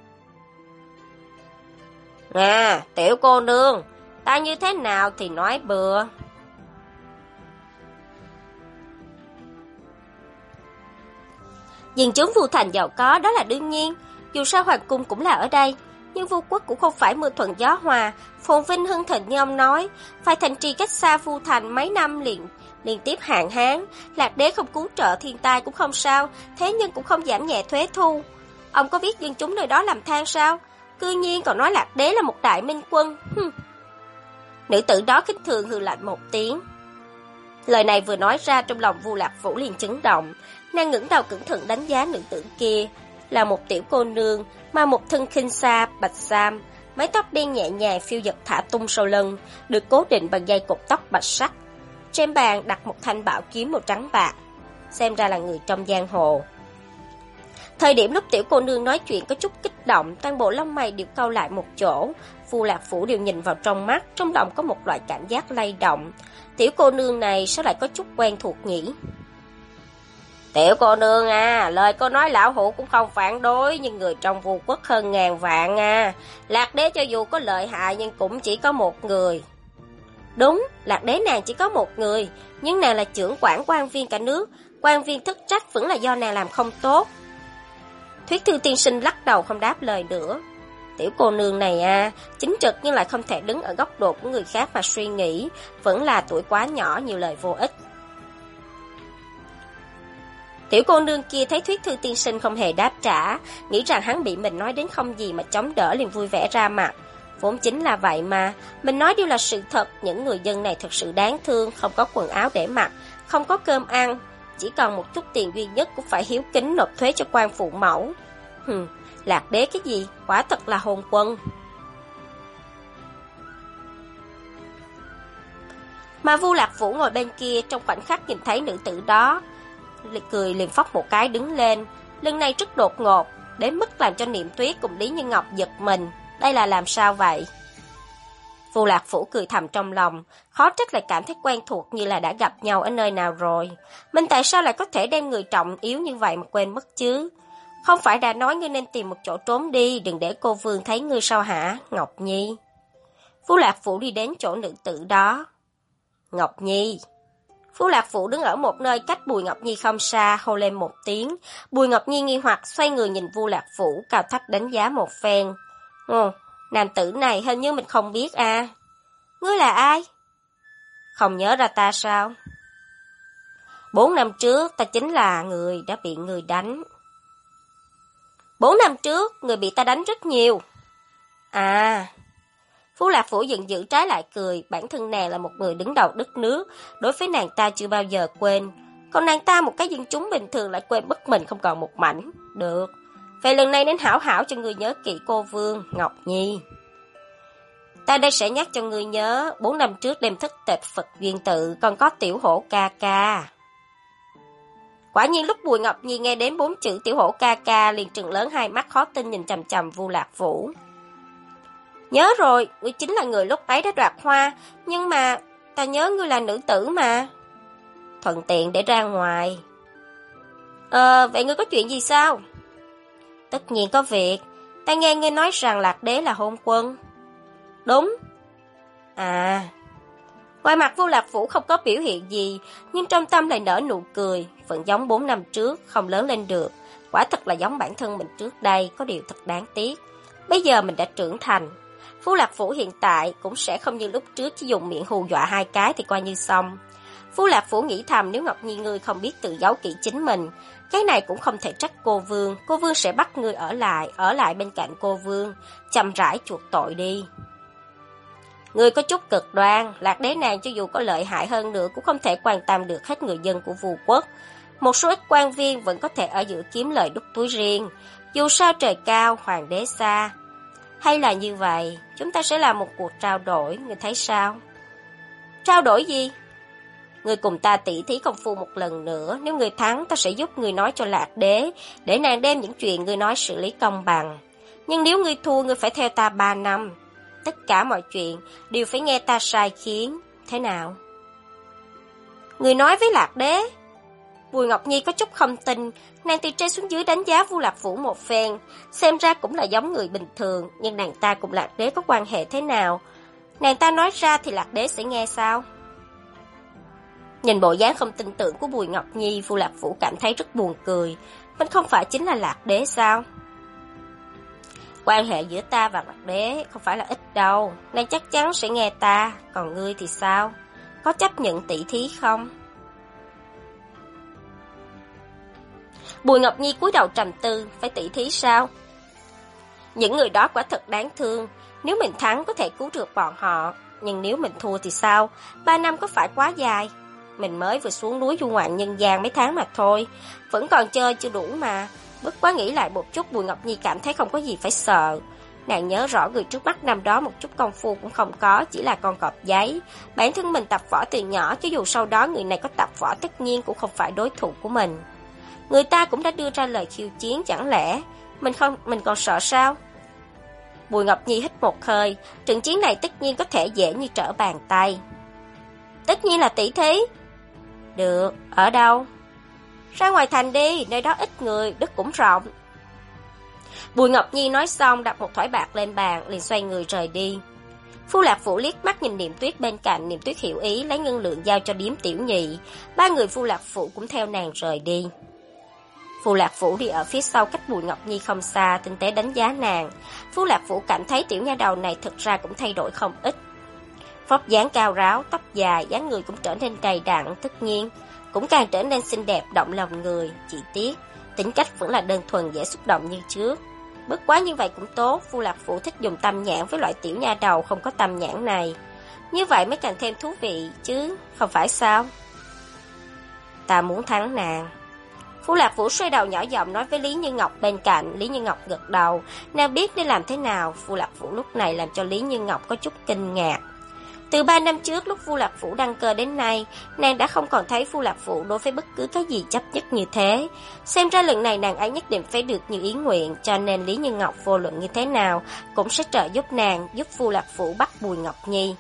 Tiểu cô nương, ta như thế nào thì nói bừa. Dân chúng Vu Thành giàu có đó là đương nhiên, dù sao hoàng cung cũng là ở đây. Nhưng vua quốc cũng không phải mưa thuận gió hòa, phồn vinh hưng thịnh như ông nói. Phải thành trì cách xa Vu Thành mấy năm liên tiếp hạn hán. Lạc Đế không cứu trợ thiên tai cũng không sao, thế nhưng cũng không giảm nhẹ thuế thu. Ông có biết dân chúng nơi đó làm than sao? Cư nhiên còn nói Lạc Đế là một đại minh quân. Nữ tử đó khinh thường hừ lạnh một tiếng. Lời này vừa nói ra, trong lòng Vu Lạc Vũ liền chấn động. Nàng ngẩng đầu cẩn thận đánh giá nữ tử kia, là một tiểu cô nương mà một thân khinh xa bạch sam, mái tóc đen nhẹ nhàng phiêu dật thả tung sau lưng, được cố định bằng dây cột tóc bạch sắc. Trên bàn đặt một thanh bảo kiếm màu trắng bạc, xem ra là người trong giang hồ. Thời điểm lúc tiểu cô nương nói chuyện có chút kích động, toàn bộ lông mày đều cau lại một chỗ. Vu Lạc Phủ đều nhìn vào trong mắt, trong lòng có một loại cảm giác lay động. Tiểu cô nương này sao lại có chút quen thuộc nhỉ? Tiểu cô nương à, lời cô nói lão hủ cũng không phản đối, nhưng người trong vua quốc hơn ngàn vạn à. Lạc Đế cho dù có lợi hại nhưng cũng chỉ có một người. Đúng, Lạc Đế nàng chỉ có một người, nhưng nàng là trưởng quản quan viên cả nước, quan viên thất trách vẫn là do nàng làm không tốt. Thuyết Thư tiên sinh lắc đầu không đáp lời nữa. Tiểu cô nương này à, chính trực nhưng lại không thể đứng ở góc độ của người khác mà suy nghĩ, vẫn là tuổi quá nhỏ nhiều lời vô ích. Tiểu cô nương kia thấy Thuyết Thư tiên sinh không hề đáp trả, nghĩ rằng hắn bị mình nói đến không gì mà chống đỡ, liền vui vẻ ra mặt. Vốn chính là vậy mà, mình nói đều là sự thật, những người dân này thật sự đáng thương, không có quần áo để mặc, không có cơm ăn, chỉ còn một chút tiền duy nhất cũng phải hiếu kính nộp thuế cho quan phụ mẫu. Lạc Đế cái gì, quả thật là hôn quân. Mà Vu Lạc Vũ ngồi bên kia trong khoảnh khắc nhìn thấy nữ tử đó, cười liền phóc một cái đứng lên, lần này rất đột ngột, đến mức làm cho Niệm Tuyết cùng Lý Như Ngọc giật mình, đây là làm sao vậy? Vu Lạc Vũ cười thầm trong lòng, khó trách lại cảm thấy quen thuộc như là đã gặp nhau ở nơi nào rồi. Mình tại sao lại có thể đem người trọng yếu như vậy mà quên mất chứ? Không phải đã nói ngươi nên tìm một chỗ trốn đi, đừng để cô Vương thấy ngươi sao hả, Ngọc Nhi? Phú Lạc Phủ đi đến chỗ nữ tử đó. Ngọc Nhi. Phú Lạc Phủ đứng ở một nơi cách Bùi Ngọc Nhi không xa, hô lên một tiếng. Bùi Ngọc Nhi nghi hoặc xoay người nhìn Vu Lạc Phủ, cao thấp đánh giá một phen. Nam tử này hình như mình không biết à. Ngươi là ai? Không nhớ ra ta sao? 4 năm trước ta chính là người đã bị người đánh. 4 năm trước người bị ta đánh rất nhiều. À. Phú Lạc Phủ giận dữ trái lại cười, bản thân nàng là một người đứng đầu đất nước, đối với nàng ta chưa bao giờ quên. Còn nàng ta một cái dân chúng bình thường lại quên mất mình không còn một mảnh. Được, vậy lần này nên hảo hảo cho người nhớ kỹ cô Vương, Ngọc Nhi. Ta đây sẽ nhắc cho người nhớ, 4 năm trước đêm thức tịch Phật Duyên Tự còn có tiểu hổ ca ca. Quả nhiên lúc Bùi Ngọc Nhi nghe đến 4 chữ tiểu hổ ca ca liền trừng lớn hai mắt khó tin nhìn chằm chằm Vu Lạc Phủ. Nhớ rồi, ngươi chính là người lúc ấy đã đoạt hoa, nhưng mà ta nhớ ngươi là nữ tử mà. Thuận tiện để ra ngoài. Vậy ngươi có chuyện gì sao? Tất nhiên có việc, ta nghe ngươi nói rằng Lạc Đế là hôn quân. Đúng. À, ngoài mặt Vu Lạc Phủ không có biểu hiện gì, nhưng trong tâm lại nở nụ cười, vẫn giống 4 năm trước, không lớn lên được. Quả thật là giống bản thân mình trước đây, có điều thật đáng tiếc. Bây giờ mình đã trưởng thành. Phú Lạc Phủ hiện tại cũng sẽ không như lúc trước chỉ dùng miệng hù dọa 2 cái thì coi như xong. Phú Lạc Phủ nghĩ thầm nếu Ngọc Nhi ngươi không biết tự giấu kỹ chính mình, cái này cũng không thể trách cô Vương sẽ bắt ngươi ở lại bên cạnh cô Vương, chậm rãi chuộc tội đi. Ngươi có chút cực đoan, Lạc Đế nàng cho dù có lợi hại hơn nữa cũng không thể quan tâm được hết người dân của Vu quốc. Một số ít quan viên vẫn có thể ở giữa kiếm lời đút túi riêng, dù sao trời cao, hoàng đế xa. Hay là như vậy, chúng ta sẽ làm một cuộc trao đổi, ngươi thấy sao? Trao đổi gì? Ngươi cùng ta tỉ thí công phu một lần nữa, nếu ngươi thắng ta sẽ giúp ngươi nói cho Lạc Đế, để nàng đem những chuyện ngươi nói xử lý công bằng. Nhưng nếu ngươi thua ngươi phải theo ta 3 năm. Tất cả mọi chuyện đều phải nghe ta sai khiến, thế nào? Ngươi nói với Lạc Đế? Bùi Ngọc Nhi có chút không tin, nàng từ trên xuống dưới đánh giá Vu Lạc Phủ một phen, xem ra cũng là giống người bình thường, nhưng nàng ta cùng Lạc Đế có quan hệ thế nào? Nàng ta nói ra thì Lạc Đế sẽ nghe sao? Nhìn bộ dáng không tin tưởng của Bùi Ngọc Nhi, Vu Lạc Phủ cảm thấy rất buồn cười, mình không phải chính là Lạc Đế sao? Quan hệ giữa ta và Lạc Đế không phải là ít đâu, nàng chắc chắn sẽ nghe ta, còn ngươi thì sao? Có chấp nhận tỷ thí không? Bùi Ngọc Nhi cúi đầu trầm tư, phải tỷ thí sao? Những người đó quả thật đáng thương, nếu mình thắng có thể cứu được bọn họ, nhưng nếu mình thua thì sao? 3 năm có phải quá dài? Mình mới vừa xuống núi du ngoạn nhân gian mấy tháng mà thôi, vẫn còn chơi chưa đủ mà. Bất quá nghĩ lại một chút, Bùi Ngọc Nhi cảm thấy không có gì phải sợ. Nàng nhớ rõ người trước mắt năm đó một chút công phu cũng không có, chỉ là con cọp giấy. Bản thân mình tập võ từ nhỏ, chứ dù sau đó người này có tập võ tất nhiên cũng không phải đối thủ của mình. Người ta cũng đã đưa ra lời khiêu chiến, chẳng lẽ mình còn sợ sao? Bùi Ngọc Nhi hít một hơi, trận chiến này tất nhiên có thể dễ như trở bàn tay. Tất nhiên là tỷ thí. Được, ở đâu? Ra ngoài thành đi, nơi đó ít người, đất cũng rộng. Bùi Ngọc Nhi nói xong đặt một thỏi bạc lên bàn, liền xoay người rời đi. Phu Lạc Phủ liếc mắt nhìn Niệm Tuyết bên cạnh, Niệm Tuyết hiểu ý lấy ngân lượng giao cho Điếm Tiểu Nhị. 3 người Phu Lạc Phủ cũng theo nàng rời đi. Phu Lạc Phủ đi ở phía sau cách Bùi Ngọc Nhi không xa, tinh tế đánh giá nàng. Phu Lạc Phủ cảm thấy tiểu nha đầu này thực ra cũng thay đổi không ít. Vóc dáng cao ráo, tóc dài, dáng người cũng trở nên đầy đặn, tất nhiên cũng càng trở nên xinh đẹp động lòng người. Chỉ tiếc tính cách vẫn là đơn thuần dễ xúc động như trước. Bất quá như vậy cũng tốt, Phu Lạc Phủ thích dùng tâm nhãn với loại tiểu nha đầu không có tâm nhãn này. Như vậy mới càng thêm thú vị chứ, không phải sao? Ta muốn thắng nàng. Phu Lạc Phủ xoay đầu nhỏ giọng nói với Lý Như Ngọc bên cạnh. Lý Như Ngọc gật đầu, nàng biết nên làm thế nào. Phu Lạc Phủ lúc này làm cho Lý Như Ngọc có chút kinh ngạc. Từ 3 năm trước lúc Phu Lạc Phủ đăng cơ đến nay, nàng đã không còn thấy Phu Lạc Phủ đối với bất cứ cái gì chấp nhất như thế. Xem ra lần này nàng ấy nhất định phải được như ý nguyện, cho nên Lý Như Ngọc vô luận như thế nào cũng sẽ trợ giúp nàng, giúp Phu Lạc Phủ bắt Bùi Ngọc Nhi.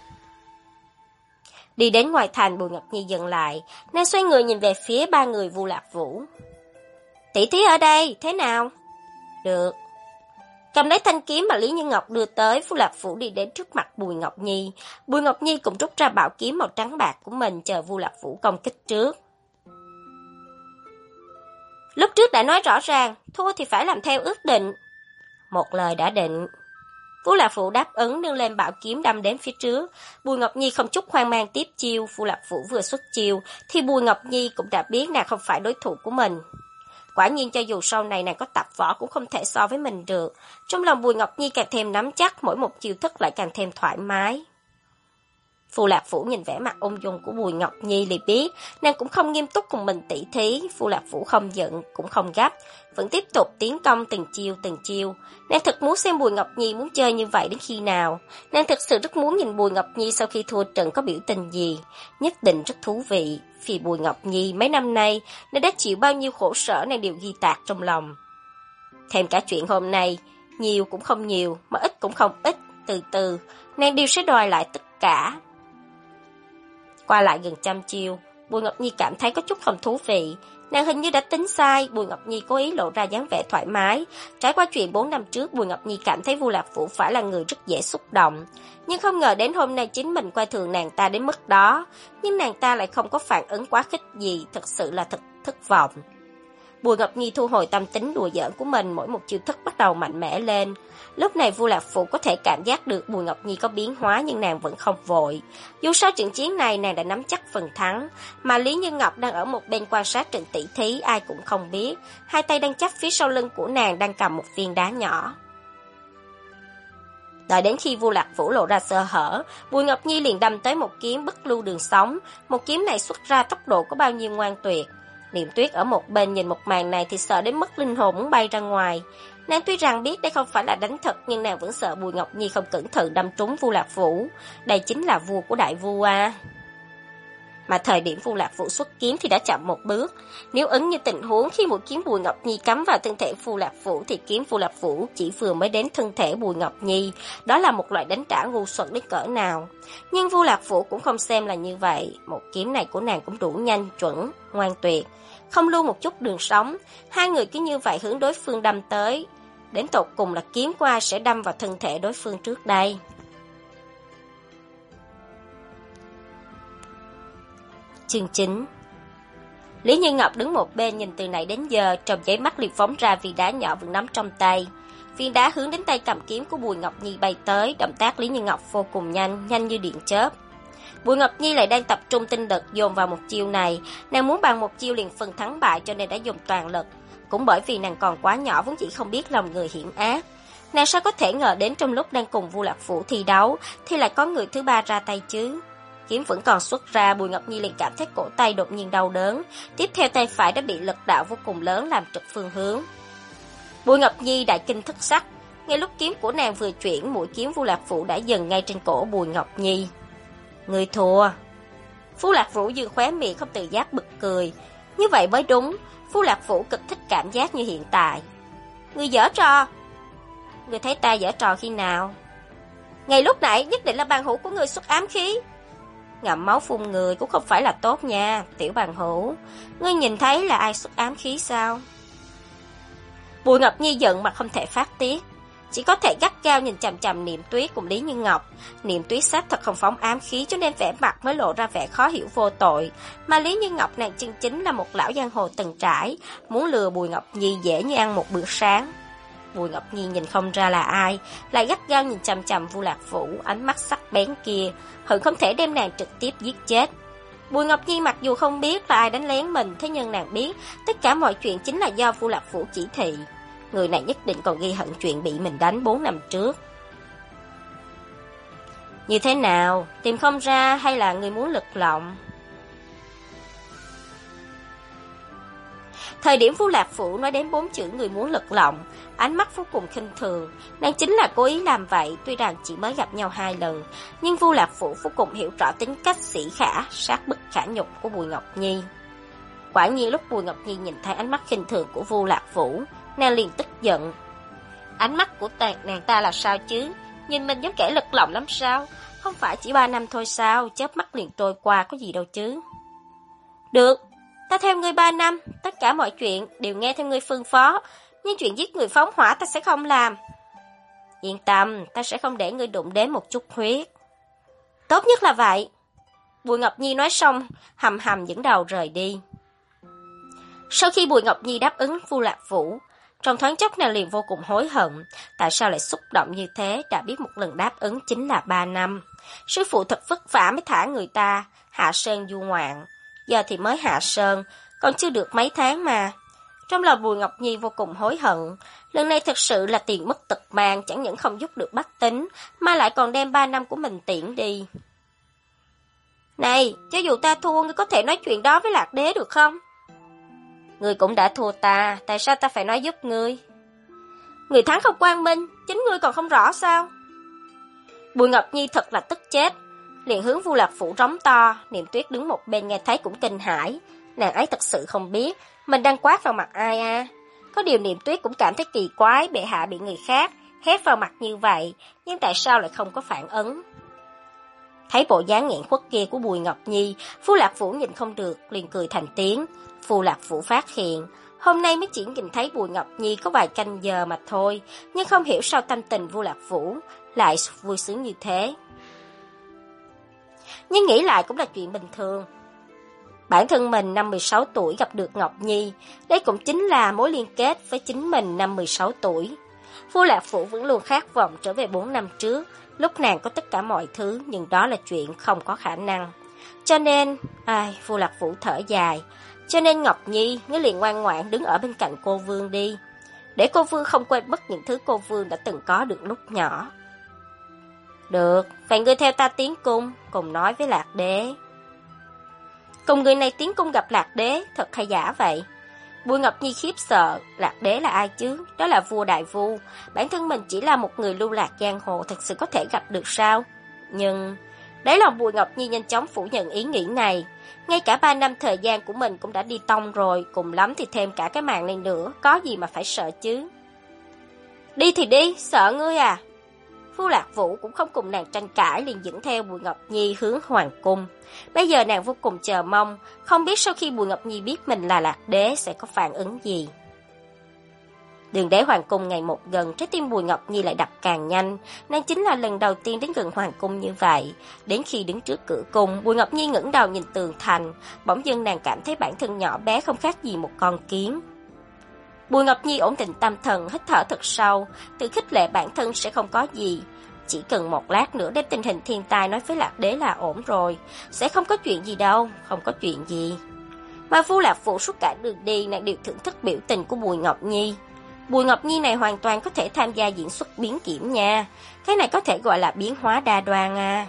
Đi đến ngoài thành, Bùi Ngọc Nhi dừng lại, nàng xoay người nhìn về phía 3 người Vu Lạc Vũ. Tỷ thí ở đây, thế nào? Được. Cầm lấy thanh kiếm mà Lý Như Ngọc đưa tới, Vu Lạc Vũ đi đến trước mặt Bùi Ngọc Nhi. Bùi Ngọc Nhi cũng rút ra bảo kiếm màu trắng bạc của mình, chờ Vu Lạc Vũ công kích trước. Lúc trước đã nói rõ ràng, thua thì phải làm theo ước định. Một lời đã định. Vu Lạc Vũ đáp ứng, nâng lên bảo kiếm đâm đến phía trước. Bùi Ngọc Nhi không chút hoang mang tiếp chiêu. Vu Lạc Vũ vừa xuất chiêu thì Bùi Ngọc Nhi cũng đã biết nàng không phải đối thủ của mình. Quả nhiên cho dù sau này nàng có tập võ cũng không thể so với mình được. Trong lòng Bùi Ngọc Nhi càng thêm nắm chắc, mỗi một chiêu thức lại càng thêm thoải mái. Vu Lạc Vũ nhìn vẻ mặt ung dung của Bùi Ngọc Nhi liền biết nàng cũng không nghiêm túc cùng mình tỉ thí. Vu Lạc Vũ không giận cũng không gấp, vẫn tiếp tục tiến công từng chiêu. Nàng thật muốn xem Bùi Ngọc Nhi muốn chơi như vậy đến khi nào. Nàng thật sự rất muốn nhìn Bùi Ngọc Nhi sau khi thua trận có biểu tình gì. Nhất định rất thú vị. Vì Bùi Ngọc Nhi mấy năm nay nàng đã chịu bao nhiêu khổ sở nàng đều ghi tạc trong lòng. Thêm cả chuyện hôm nay, nhiều cũng không nhiều, mà ít cũng không ít. Từ từ nàng đều sẽ đòi lại tất cả. Qua lại gần 100 chiêu, Bùi Ngọc Nhi cảm thấy có chút không thú vị. Nàng hình như đã tính sai. Bùi Ngọc Nhi cố ý lộ ra dáng vẻ thoải mái. Trải qua chuyện 4 năm trước, Bùi Ngọc Nhi cảm thấy Vu Lạc Vũ phải là người rất dễ xúc động. Nhưng không ngờ đến hôm nay chính mình coi thường nàng ta đến mức đó. Nhưng nàng ta lại không có phản ứng quá khích gì, thật sự là thật thất vọng. Bùi Ngọc Nhi thu hồi tâm tính đùa giỡn của mình, mỗi một chiêu thức bắt đầu mạnh mẽ lên. Lúc này Vu Lạc Vũ có thể cảm giác được Bùi Ngọc Nhi có biến hóa, nhưng nàng vẫn không vội. Dù sao trận chiến này nàng đã nắm chắc phần thắng, mà Lý Như Ngọc đang ở một bên quan sát trận tỷ thí, ai cũng không biết. Hai tay đang chắp phía sau lưng của nàng, đang cầm một viên đá nhỏ. Đợi đến khi Vu Lạc Vũ lộ ra sơ hở, Bùi Ngọc Nhi liền đâm tới một kiếm bất lưu đường sống. Một kiếm này xuất ra tốc độ có bao nhiêu ngoan tuyệt. Niệm Tuyết ở một bên nhìn một màn này thì sợ đến mất linh hồn muốn bay ra ngoài. Nàng tuy rằng biết đây không phải là đánh thật, nhưng nàng vẫn sợ Bùi Ngọc Nhi không cẩn thận đâm trúng Vu Lạc Vũ. đây chính là vua của đại vua à. Mà thời điểm Vu Lạc Vũ xuất kiếm thì đã chậm một bước. Nếu ứng như tình huống khi mũi kiếm Bùi Ngọc Nhi cắm vào thân thể Vu Lạc Vũ thì kiếm Vu Lạc Vũ chỉ vừa mới đến thân thể Bùi Ngọc Nhi. Đó là một loại đánh trả ngu xuẩn đến cỡ nào. Nhưng Vu Lạc Vũ cũng không xem là như vậy. Một kiếm này của nàng cũng đủ nhanh, chuẩn, ngoan tuyệt, không lưu một chút đường sống. Hai người cứ như vậy hướng đối phương đâm tới. Đến tột cùng là kiếm của ai sẽ đâm vào thân thể đối phương trước đây. Chương 9. Lý Như Ngọc đứng một bên nhìn từ nãy đến giờ, trong giấy mắt liền phóng ra viên đá nhỏ vẫn nắm trong tay. Viên đá hướng đến tay cầm kiếm của Bùi Ngọc Nhi bay tới, động tác Lý Như Ngọc vô cùng nhanh, nhanh như điện chớp. Bùi Ngọc Nhi lại đang tập trung tinh lực dồn vào một chiêu này, nàng muốn bằng một chiêu liền phân thắng bại cho nên đã dùng toàn lực. Cũng bởi vì nàng còn quá nhỏ vốn chỉ không biết lòng người hiểm ác. Nàng sao có thể ngờ đến trong lúc đang cùng Vu Lạc Vũ thi đấu thì lại có người thứ ba ra tay chứ. Kiếm vẫn còn xuất ra, Bùi Ngọc Nhi liền cảm thấy cổ tay đột nhiên đau đớn. Tiếp theo tay phải đã bị lực đạo vô cùng lớn làm trật phương hướng. Bùi Ngọc Nhi đại kinh thất sắc. Ngay lúc kiếm của nàng vừa chuyển, mũi kiếm Vu Lạc Vũ đã dần ngay trên cổ Bùi Ngọc Nhi. Người thua. Vu Lạc Vũ dương khóe miệng không tự giác bật cười. Như vậy mới đúng. Vu Lạc Vũ cực thích cảm giác như hiện tại. Người giở trò. Người thấy ta giở trò khi nào? Ngày lúc nãy nhất định là bằng hữu của người xuất ám khí. Ngậm máu phun người cũng không phải là tốt nha, tiểu bằng hữu. Ngươi nhìn thấy là ai xuất ám khí sao? Bùi Ngọc Nhi giận mà không thể phát tiết, chỉ có thể gắt gao nhìn chằm chằm Niệm Tuyết cùng Lý Như Ngọc. Niệm Tuyết xác thật không phóng ám khí cho nên vẻ mặt mới lộ ra vẻ khó hiểu vô tội, mà Lý Như Ngọc nàng chân chính là một lão giang hồ từng trải, muốn lừa Bùi Ngọc Nhi dễ như ăn một bữa sáng. Bùi Ngọc Nhi nhìn không ra là ai, lại gắt gao nhìn chằm chằm Vu Lạc Vũ, ánh mắt sắc bén kia, hận không thể đem nàng trực tiếp giết chết. Bùi Ngọc Nhi mặc dù không biết là ai đánh lén mình, thế nhưng nàng biết tất cả mọi chuyện chính là do Vu Lạc Vũ chỉ thị. Người này nhất định còn ghi hận chuyện bị mình đánh 4 năm trước. Như thế nào, tìm không ra hay là người muốn lực lộng? Thời điểm Vu Lạc Vũ nói đến 4 chữ người muốn lực lộng, ánh mắt vô cùng khinh thường. Nàng chính là cố ý làm vậy, tuy rằng chỉ mới gặp nhau 2 lần, nhưng Vu Lạc Vũ vô cùng hiểu rõ tính cách sĩ khả, sát bức khả nhục của Bùi Ngọc Nhi. Quả nhiên lúc Bùi Ngọc Nhi nhìn thấy ánh mắt khinh thường của Vu Lạc Vũ, nàng liền tức giận. Ánh mắt của nàng ta là sao chứ? Nhìn mình giống kẻ lực lộng lắm sao? Không phải chỉ 3 năm thôi sao? Chớp mắt liền trôi qua có gì đâu chứ. Được, ta theo ngươi 3 năm, tất cả mọi chuyện đều nghe theo ngươi phân phó. Nhưng chuyện giết người phóng hỏa ta sẽ không làm. Yên tâm, ta sẽ không để ngươi đụng đến một chút huyết. Tốt nhất là vậy. Bùi Ngọc Nhi nói xong, hầm hầm dẫn đầu rời đi. Sau khi Bùi Ngọc Nhi đáp ứng Vu Lạc Vũ, trong thoáng chốc nàng liền vô cùng hối hận. Tại sao lại xúc động như thế, đã biết một lần đáp ứng chính là 3 năm. Sư phụ thật vất vả mới thả người ta hạ sơn du ngoạn. Giờ thì mới hạ sơn, còn chưa được mấy tháng mà. Trong lòng Bùi Ngọc Nhi vô cùng hối hận. Lần này thật sự là tiền mất tật mang, chẳng những không giúp được bách tính, mà lại còn đem 3 năm của mình tiễn đi. Này, cho dù ta thua, ngươi có thể nói chuyện đó với Lạc Đế được không? Ngươi cũng đã thua ta, tại sao ta phải nói giúp ngươi? Người thắng không quang minh, chính ngươi còn không rõ sao? Bùi Ngọc Nhi thật là tức chết, liền hướng Vu Lạc Vũ rống to. Niệm Tuyết đứng một bên nghe thấy cũng kinh hãi, nàng ấy thật sự không biết mình đang quát vào mặt ai à. Có điều Niệm Tuyết cũng cảm thấy kỳ quái, bệ hạ bị người khác hét vào mặt như vậy, nhưng tại sao lại không có phản ứng? Thấy bộ dáng nghẹn khuất kia của Bùi Ngọc Nhi, Vu Lạc Vũ nhìn không được, liền cười thành tiếng. Vu Lạc Vũ phát hiện, hôm nay mới chỉ nhìn thấy Bùi Ngọc Nhi có vài canh giờ mà thôi, nhưng không hiểu sao tâm tình Vu Lạc Vũ lại vui sướng như thế. Nhưng nghĩ lại cũng là chuyện bình thường. Bản thân mình năm 16 tuổi gặp được Ngọc Nhi, đây cũng chính là mối liên kết với chính mình năm 16 tuổi. Vu Lạc Vũ vẫn luôn khát vọng trở về 4 năm trước, lúc nàng có tất cả mọi thứ, nhưng đó là chuyện không có khả năng. Cho nên, Vu Lạc Vũ thở dài, cho nên Ngọc Nhi, ngươi liền ngoan ngoãn đứng ở bên cạnh cô Vương đi, để cô Vương không quên mất những thứ cô Vương đã từng có được lúc nhỏ. Được, vậy ngươi theo ta tiến cung, cùng nói với Lạc Đế. Cùng người này tiến cung gặp Lạc Đế, thật hay giả vậy? Bùi Ngọc Nhi khiếp sợ, Lạc Đế là ai chứ? Đó là vua Đại Vu, bản thân mình chỉ là một người lưu lạc giang hồ, thật sự có thể gặp được sao? Nhưng đáy lòng Bùi Ngọc Nhi nhanh chóng phủ nhận ý nghĩ này. Ngay cả 3 năm thời gian của mình cũng đã đi tông rồi, cùng lắm thì thêm cả cái màn này nữa, có gì mà phải sợ chứ? Đi thì đi, sợ ngươi à? Vu Lạc Vũ cũng không cùng nàng tranh cãi, liền dẫn theo Bùi Ngọc Nhi hướng hoàng cung. Bây giờ nàng vô cùng chờ mong, không biết sau khi Bùi Ngọc Nhi biết mình là Lạc Đế sẽ có phản ứng gì. Đường đế hoàng cung ngày một gần, trái tim Bùi Ngọc Nhi lại đập càng nhanh. Nàng chính là lần đầu tiên đến gần hoàng cung như vậy. Đến khi đứng trước cửa cung, Bùi Ngọc Nhi ngẩng đầu nhìn tường thành, bỗng dưng nàng cảm thấy bản thân nhỏ bé không khác gì một con kiến. Bùi Ngọc Nhi ổn định tâm thần, hít thở thật sâu, tự khích lệ bản thân sẽ không có gì. Chỉ cần một lát nữa đem tình hình thiên tai nói với Lạc Đế là ổn rồi, sẽ không có chuyện gì đâu, không có chuyện gì. Mà Vu Lạc Vũ suốt cả đường đi nàng đều thưởng thức biểu tình của Bùi Ngọc Nhi. Bùi Ngọc Nhi này hoàn toàn có thể tham gia diễn xuất biến kiểm nha, cái này có thể gọi là biến hóa đa đoan à.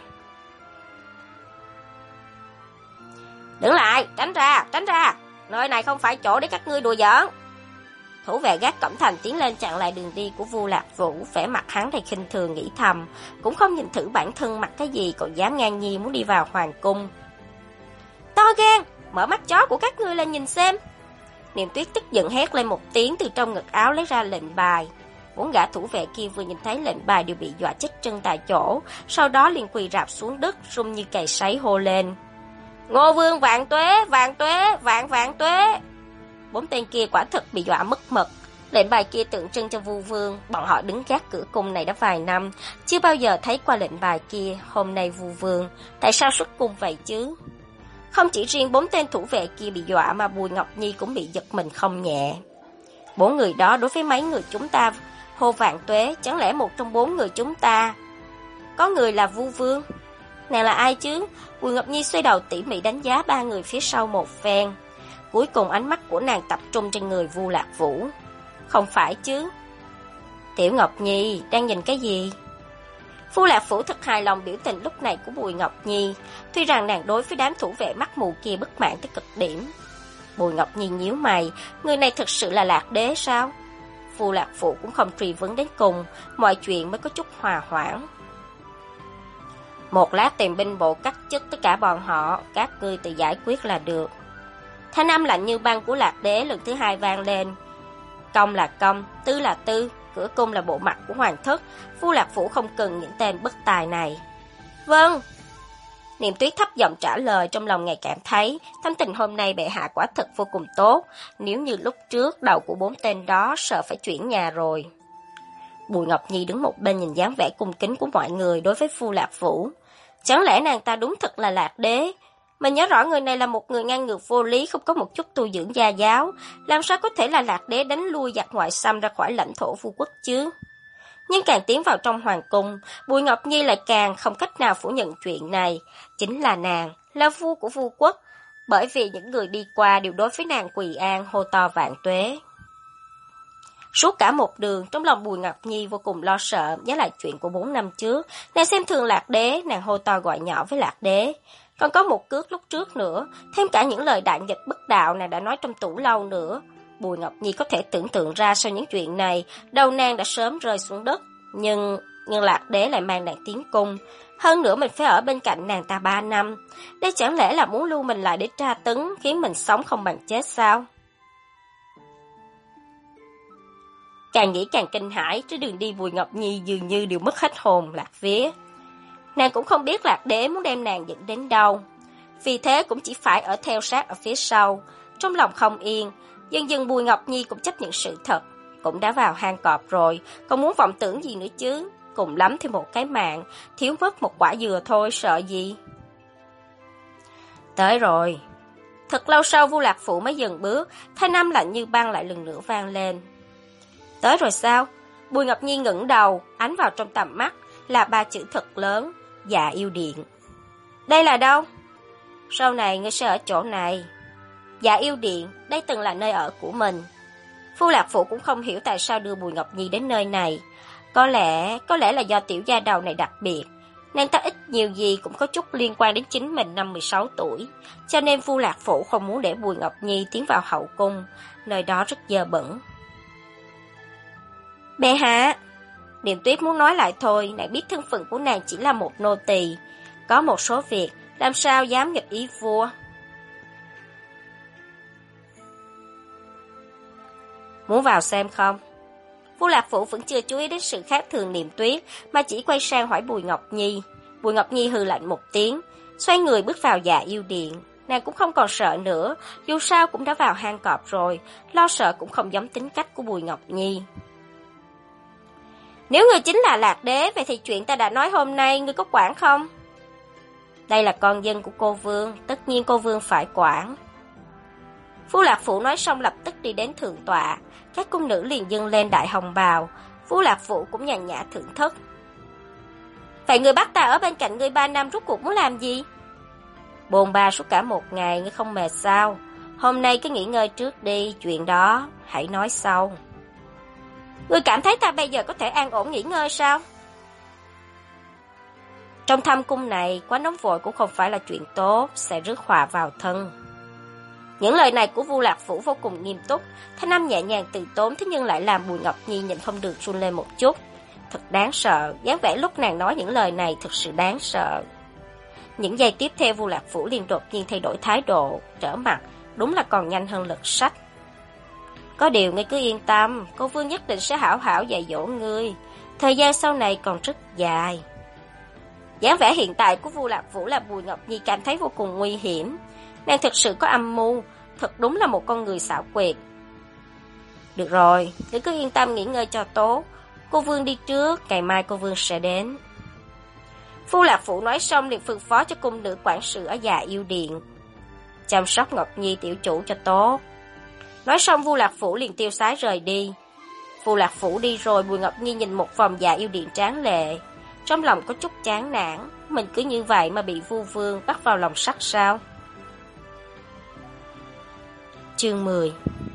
Đứng lại, tránh ra, nơi này không phải chỗ để các ngươi đùa giỡn. Thủ vệ gác cổng thành tiến lên chặn lại đường đi của Vu Lạc Vũ, vẻ mặt hắn đầy khinh thường nghĩ thầm, cũng không nhìn thử bản thân mặc cái gì còn dám ngang nhiên muốn đi vào hoàng cung. To gan, mở mắt chó của các ngươi lên nhìn xem. Niệm Tuyết tức giận hét lên một tiếng, từ trong ngực áo lấy ra lệnh bài. 4 gã thủ vệ kia vừa nhìn thấy lệnh bài đều bị dọa chết chân tại chỗ, sau đó liền quỳ rạp xuống đất, run như cày sấy hô lên: Ngô Vương vạn tuế, vạn tuế. 4 tên kia quả thực bị dọa mất mật. Lệnh bài kia tượng trưng cho Vu Vương, bọn họ đứng gác cửa cung này đã vài năm, chưa bao giờ thấy qua lệnh bài kia. Hôm nay Vu Vương, tại sao xuất cung vậy chứ? Không chỉ riêng 4 tên thủ vệ kia bị dọa mà Bùi Ngọc Nhi cũng bị giật mình không nhẹ. 4 người đó đối với mấy người chúng ta hô vạn tuế, chẳng lẽ một trong 4 người chúng ta có người là Vu Vương? Nàng là ai chứ? Bùi Ngọc Nhi xoay đầu tỉ mỉ đánh giá 3 người phía sau một phen. Cuối cùng ánh mắt của nàng tập trung trên người Vu Lạc Vũ. Không phải chứ? Tiểu Ngọc Nhi, đang nhìn cái gì? Vu Lạc Vũ thật hài lòng biểu tình lúc này của Bùi Ngọc Nhi, tuy rằng nàng đối với đám thủ vệ mắt mù kia bất mãn tới cực điểm. Bùi Ngọc Nhi nhíu mày, người này thực sự là Lạc Đế sao? Vu Lạc Vũ cũng không truy vấn đến cùng, mọi chuyện mới có chút hòa hoãn. Một lát tìm binh bộ cắt chức tất cả bọn họ, các ngươi tự giải quyết là được. Thanh âm lạnh như băng của Lạc Đế lần thứ 2 vang lên. Công là công, tư là tư, cửa cung là bộ mặt của hoàng thất. Vu Lạc Vũ không cần những tên bất tài này. Vâng. Niệm Tuyết thấp giọng trả lời, trong lòng ngài cảm thấy tâm tình hôm nay bệ hạ quả thật vô cùng tốt. Nếu như lúc trước, đầu của 4 tên đó sợ phải chuyển nhà rồi. Bùi Ngọc Nhi đứng một bên nhìn dáng vẻ cung kính của mọi người đối với Phu Lạc Phủ. Chẳng lẽ nàng ta đúng thật là Lạc Đế? Mình nhớ rõ người này là một người ngang ngược vô lý, không có một chút tu dưỡng gia giáo. Làm sao có thể là Lạc Đế đánh lui giặc ngoại xâm ra khỏi lãnh thổ Vu Quốc chứ? Nhưng càng tiến vào trong hoàng cung, Bùi Ngọc Nhi lại càng không cách nào phủ nhận chuyện này. Chính là nàng, là vua của Vu Quốc, bởi vì những người đi qua đều đối với nàng quỳ an hô to vạn tuế. Suốt cả một đường, trong lòng Bùi Ngọc Nhi vô cùng lo sợ, nhớ lại chuyện của 4 năm trước. Nàng xem thường Lạc Đế, nàng hô to gọi nhỏ với Lạc Đế. Còn có một cước lúc trước nữa, thêm cả những lời đại nghịch bất đạo nàng đã nói trong tủ lâu nữa. Bùi Ngọc Nhi có thể tưởng tượng ra sau những chuyện này, đầu nàng đã sớm rơi xuống đất. Nhưng Lạc Đế lại mang nàng tiến cung. Hơn nữa mình phải ở bên cạnh nàng ta 3 năm. Đây chẳng lẽ là muốn lưu mình lại để tra tấn, khiến mình sống không bằng chết sao? Càng nghĩ càng kinh hãi, trên đường đi Bùi Ngọc Nhi dường như đều mất hết hồn lạc vía. Nàng cũng không biết Lạc Đế muốn đem nàng dẫn đến đâu. Vì thế cũng chỉ phải ở theo sát ở phía sau. Trong lòng không yên, dần dần Bùi Ngọc Nhi cũng chấp nhận sự thật. Cũng đã vào hang cọp rồi, còn muốn vọng tưởng gì nữa chứ? Cùng lắm thì một cái mạng, thiếu mất một quả dừa thôi, sợ gì? Tới rồi. Thật lâu sau Vu Lạc Phủ mới dừng bước, thanh âm lạnh như băng lại lần nữa vang lên. Tới rồi sao? Bùi Ngọc Nhi ngẩng đầu, ánh vào trong tầm mắt là 3 chữ thật lớn, Dạ Yêu Điện. Đây là đâu? Sau này ngươi sẽ ở chỗ này. Dạ Yêu Điện, đây từng là nơi ở của mình. Phu Lạc Phủ cũng không hiểu tại sao đưa Bùi Ngọc Nhi đến nơi này. Có lẽ là do tiểu gia đầu này đặc biệt. Nàng ta ít nhiều gì cũng có chút liên quan đến chính mình năm 16 tuổi. Cho nên Phu Lạc Phủ không muốn để Bùi Ngọc Nhi tiến vào hậu cung. Nơi đó rất dơ bẩn. Bệ hạ! Niệm Tuyết muốn nói lại thôi, nàng biết thân phận của nàng chỉ là một nô tỳ. Có một số việc, làm sao dám nghịch ý vua. Muốn vào xem không? Phu Lạc Phủ vẫn chưa chú ý đến sự khác thường Niệm Tuyết, mà chỉ quay sang hỏi Bùi Ngọc Nhi. Bùi Ngọc Nhi hừ lạnh một tiếng, xoay người bước vào Dạ Yêu Điện. Nàng cũng không còn sợ nữa, dù sao cũng đã vào hang cọp rồi, lo sợ cũng không giống tính cách của Bùi Ngọc Nhi. Nếu ngươi chính là Lạc Đế, vậy thì chuyện ta đã nói hôm nay ngươi có quản không? Đây là con dân của cô Vương, tất nhiên cô Vương phải quản. Phu Lạc Phủ nói xong lập tức đi đến thượng tọa, các cung nữ liền dâng lên đại hồng bào, Phu Lạc Phủ cũng nhàn nhã thưởng thức. Vậy ngươi bắt ta ở bên cạnh ngươi 3 năm rốt cuộc muốn làm gì? Bồn ba suốt cả một ngày, ngươi không mệt sao? Hôm nay cứ nghỉ ngơi trước đi, chuyện đó hãy nói sau. Ngươi cảm thấy ta bây giờ có thể an ổn nghỉ ngơi sao? Trong thâm cung này, quá nóng vội cũng không phải là chuyện tốt, sẽ rước họa vào thân. Những lời này của Vu Lạc Phủ vô cùng nghiêm túc, thanh âm nhẹ nhàng từ tốn, thế nhưng lại làm Bùi Ngọc Nhi nhìn không được run lên một chút. Thật đáng sợ, dáng vẻ lúc nàng nói những lời này thực sự đáng sợ. Những giây tiếp theo Vu Lạc Phủ liền đột nhiên thay đổi thái độ, trở mặt, đúng là còn nhanh hơn lật sách. Có điều ngươi cứ yên tâm, cô Vương nhất định sẽ hảo hảo dạy dỗ ngươi. Thời gian sau này còn rất dài. Dáng vẻ hiện tại của Vu Lạc Phủ là Bùi Ngọc Nhi cảm thấy vô cùng nguy hiểm. Nàng thực sự có âm mưu, thật đúng là một con người xảo quyệt. Được rồi, ngươi cứ yên tâm nghỉ ngơi cho tốt. Cô Vương đi trước, ngày mai cô Vương sẽ đến. Phu Lạc Phủ nói xong liền phân phó cho cung nữ quản sự ở Dạ Yêu Điện. Chăm sóc Ngọc Nhi tiểu chủ cho tốt. Nói xong Vu Lạc Phủ liền tiêu sái rời đi. Vu Lạc Phủ đi rồi, Bùi Ngọc Nhi nhìn một vòng Dạ Yêu Điện tráng lệ. Trong lòng có chút chán nản, mình cứ như vậy mà bị Vu Vương bắt vào lòng sắt sao? Chương 10.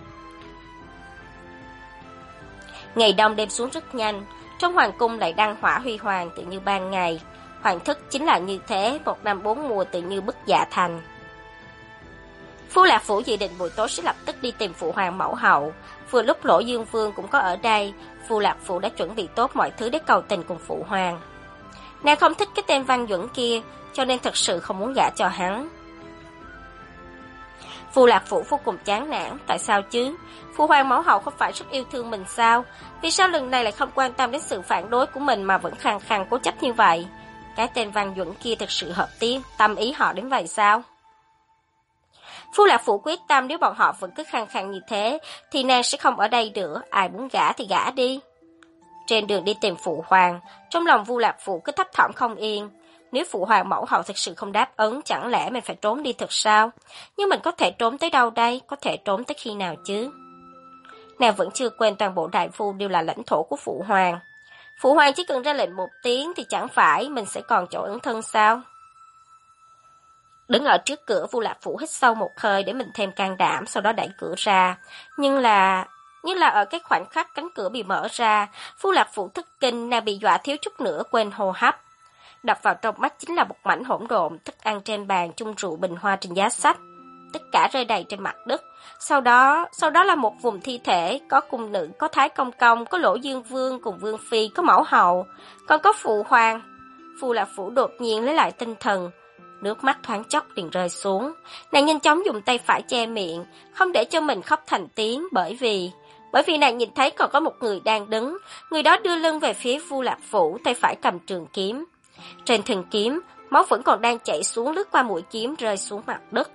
Ngày đông đêm xuống rất nhanh, trong hoàng cung lại đăng hỏa huy hoàng tự như ban ngày. Hoàng thức chính là như thế, 1 năm 4 mùa tự như bức dạ thành. Phu Lạc Phủ dự định buổi tối sẽ lập tức đi tìm phụ hoàng mẫu hậu. Vừa lúc Lỗ Dương Vương cũng có ở đây, Phu Lạc Phủ đã chuẩn bị tốt mọi thứ để cầu tình cùng phụ hoàng. Nàng không thích cái tên Văn Duẩn kia, cho nên thật sự không muốn gả cho hắn. Phu Lạc Phủ vô cùng chán nản, tại sao chứ? Phụ hoàng mẫu hậu không phải rất yêu thương mình sao? Vì sao lần này lại không quan tâm đến sự phản đối của mình mà vẫn khăng khăng cố chấp như vậy? Cái tên Văn Duẩn kia thực sự hợp tâm ý họ đến vậy sao? Phu Lạc Phủ quyết tâm nếu bọn họ vẫn cứ khăng khăng như thế, thì nàng sẽ không ở đây nữa, ai muốn gả thì gả đi. Trên đường đi tìm Phụ Hoàng, trong lòng Vu Lạc Phủ cứ thấp thỏm không yên. Nếu Phụ Hoàng mẫu hậu thực sự không đáp ứng, chẳng lẽ mình phải trốn đi thật sao? Nhưng mình có thể trốn tới đâu đây? Có thể trốn tới khi nào chứ? Nàng vẫn chưa quên toàn bộ đại phu đều là lãnh thổ của Phụ Hoàng. Phụ Hoàng chỉ cần ra lệnh một tiếng thì chẳng phải mình sẽ còn chỗ ẩn thân sao? Đứng ở trước cửa, Vu Lạc Phủ hít sâu một hơi để mình thêm can đảm, sau đó đẩy cửa ra. Nhưng là ở cái khoảnh khắc cánh cửa bị mở ra, Vu Lạc Phủ thất kinh, nàng bị dọa thiếu chút nữa quên hô hấp. Đập vào trong mắt chính là một mảnh hỗn độn, thức ăn trên bàn, chung rượu, bình hoa trên giá sách, tất cả rơi đầy trên mặt đất. Sau đó là một vùng thi thể, có cung nữ, có thái công công, có Lỗ Dương Vương cùng Vương phi, có mẫu hậu, còn có Phụ Hoàng. Vu Lạc Phủ đột nhiên lấy lại tinh thần, nước mắt thoáng chốc liền rơi xuống. Nàng nhanh chóng dùng tay phải che miệng, không để cho mình khóc thành tiếng, bởi vì nàng nhìn thấy còn có một người đang đứng, người đó đưa lưng về phía Vu Lạc Phủ, tay phải cầm trường kiếm. Trên thân kiếm, máu vẫn còn đang chảy xuống, lướt qua mũi kiếm rơi xuống mặt đất.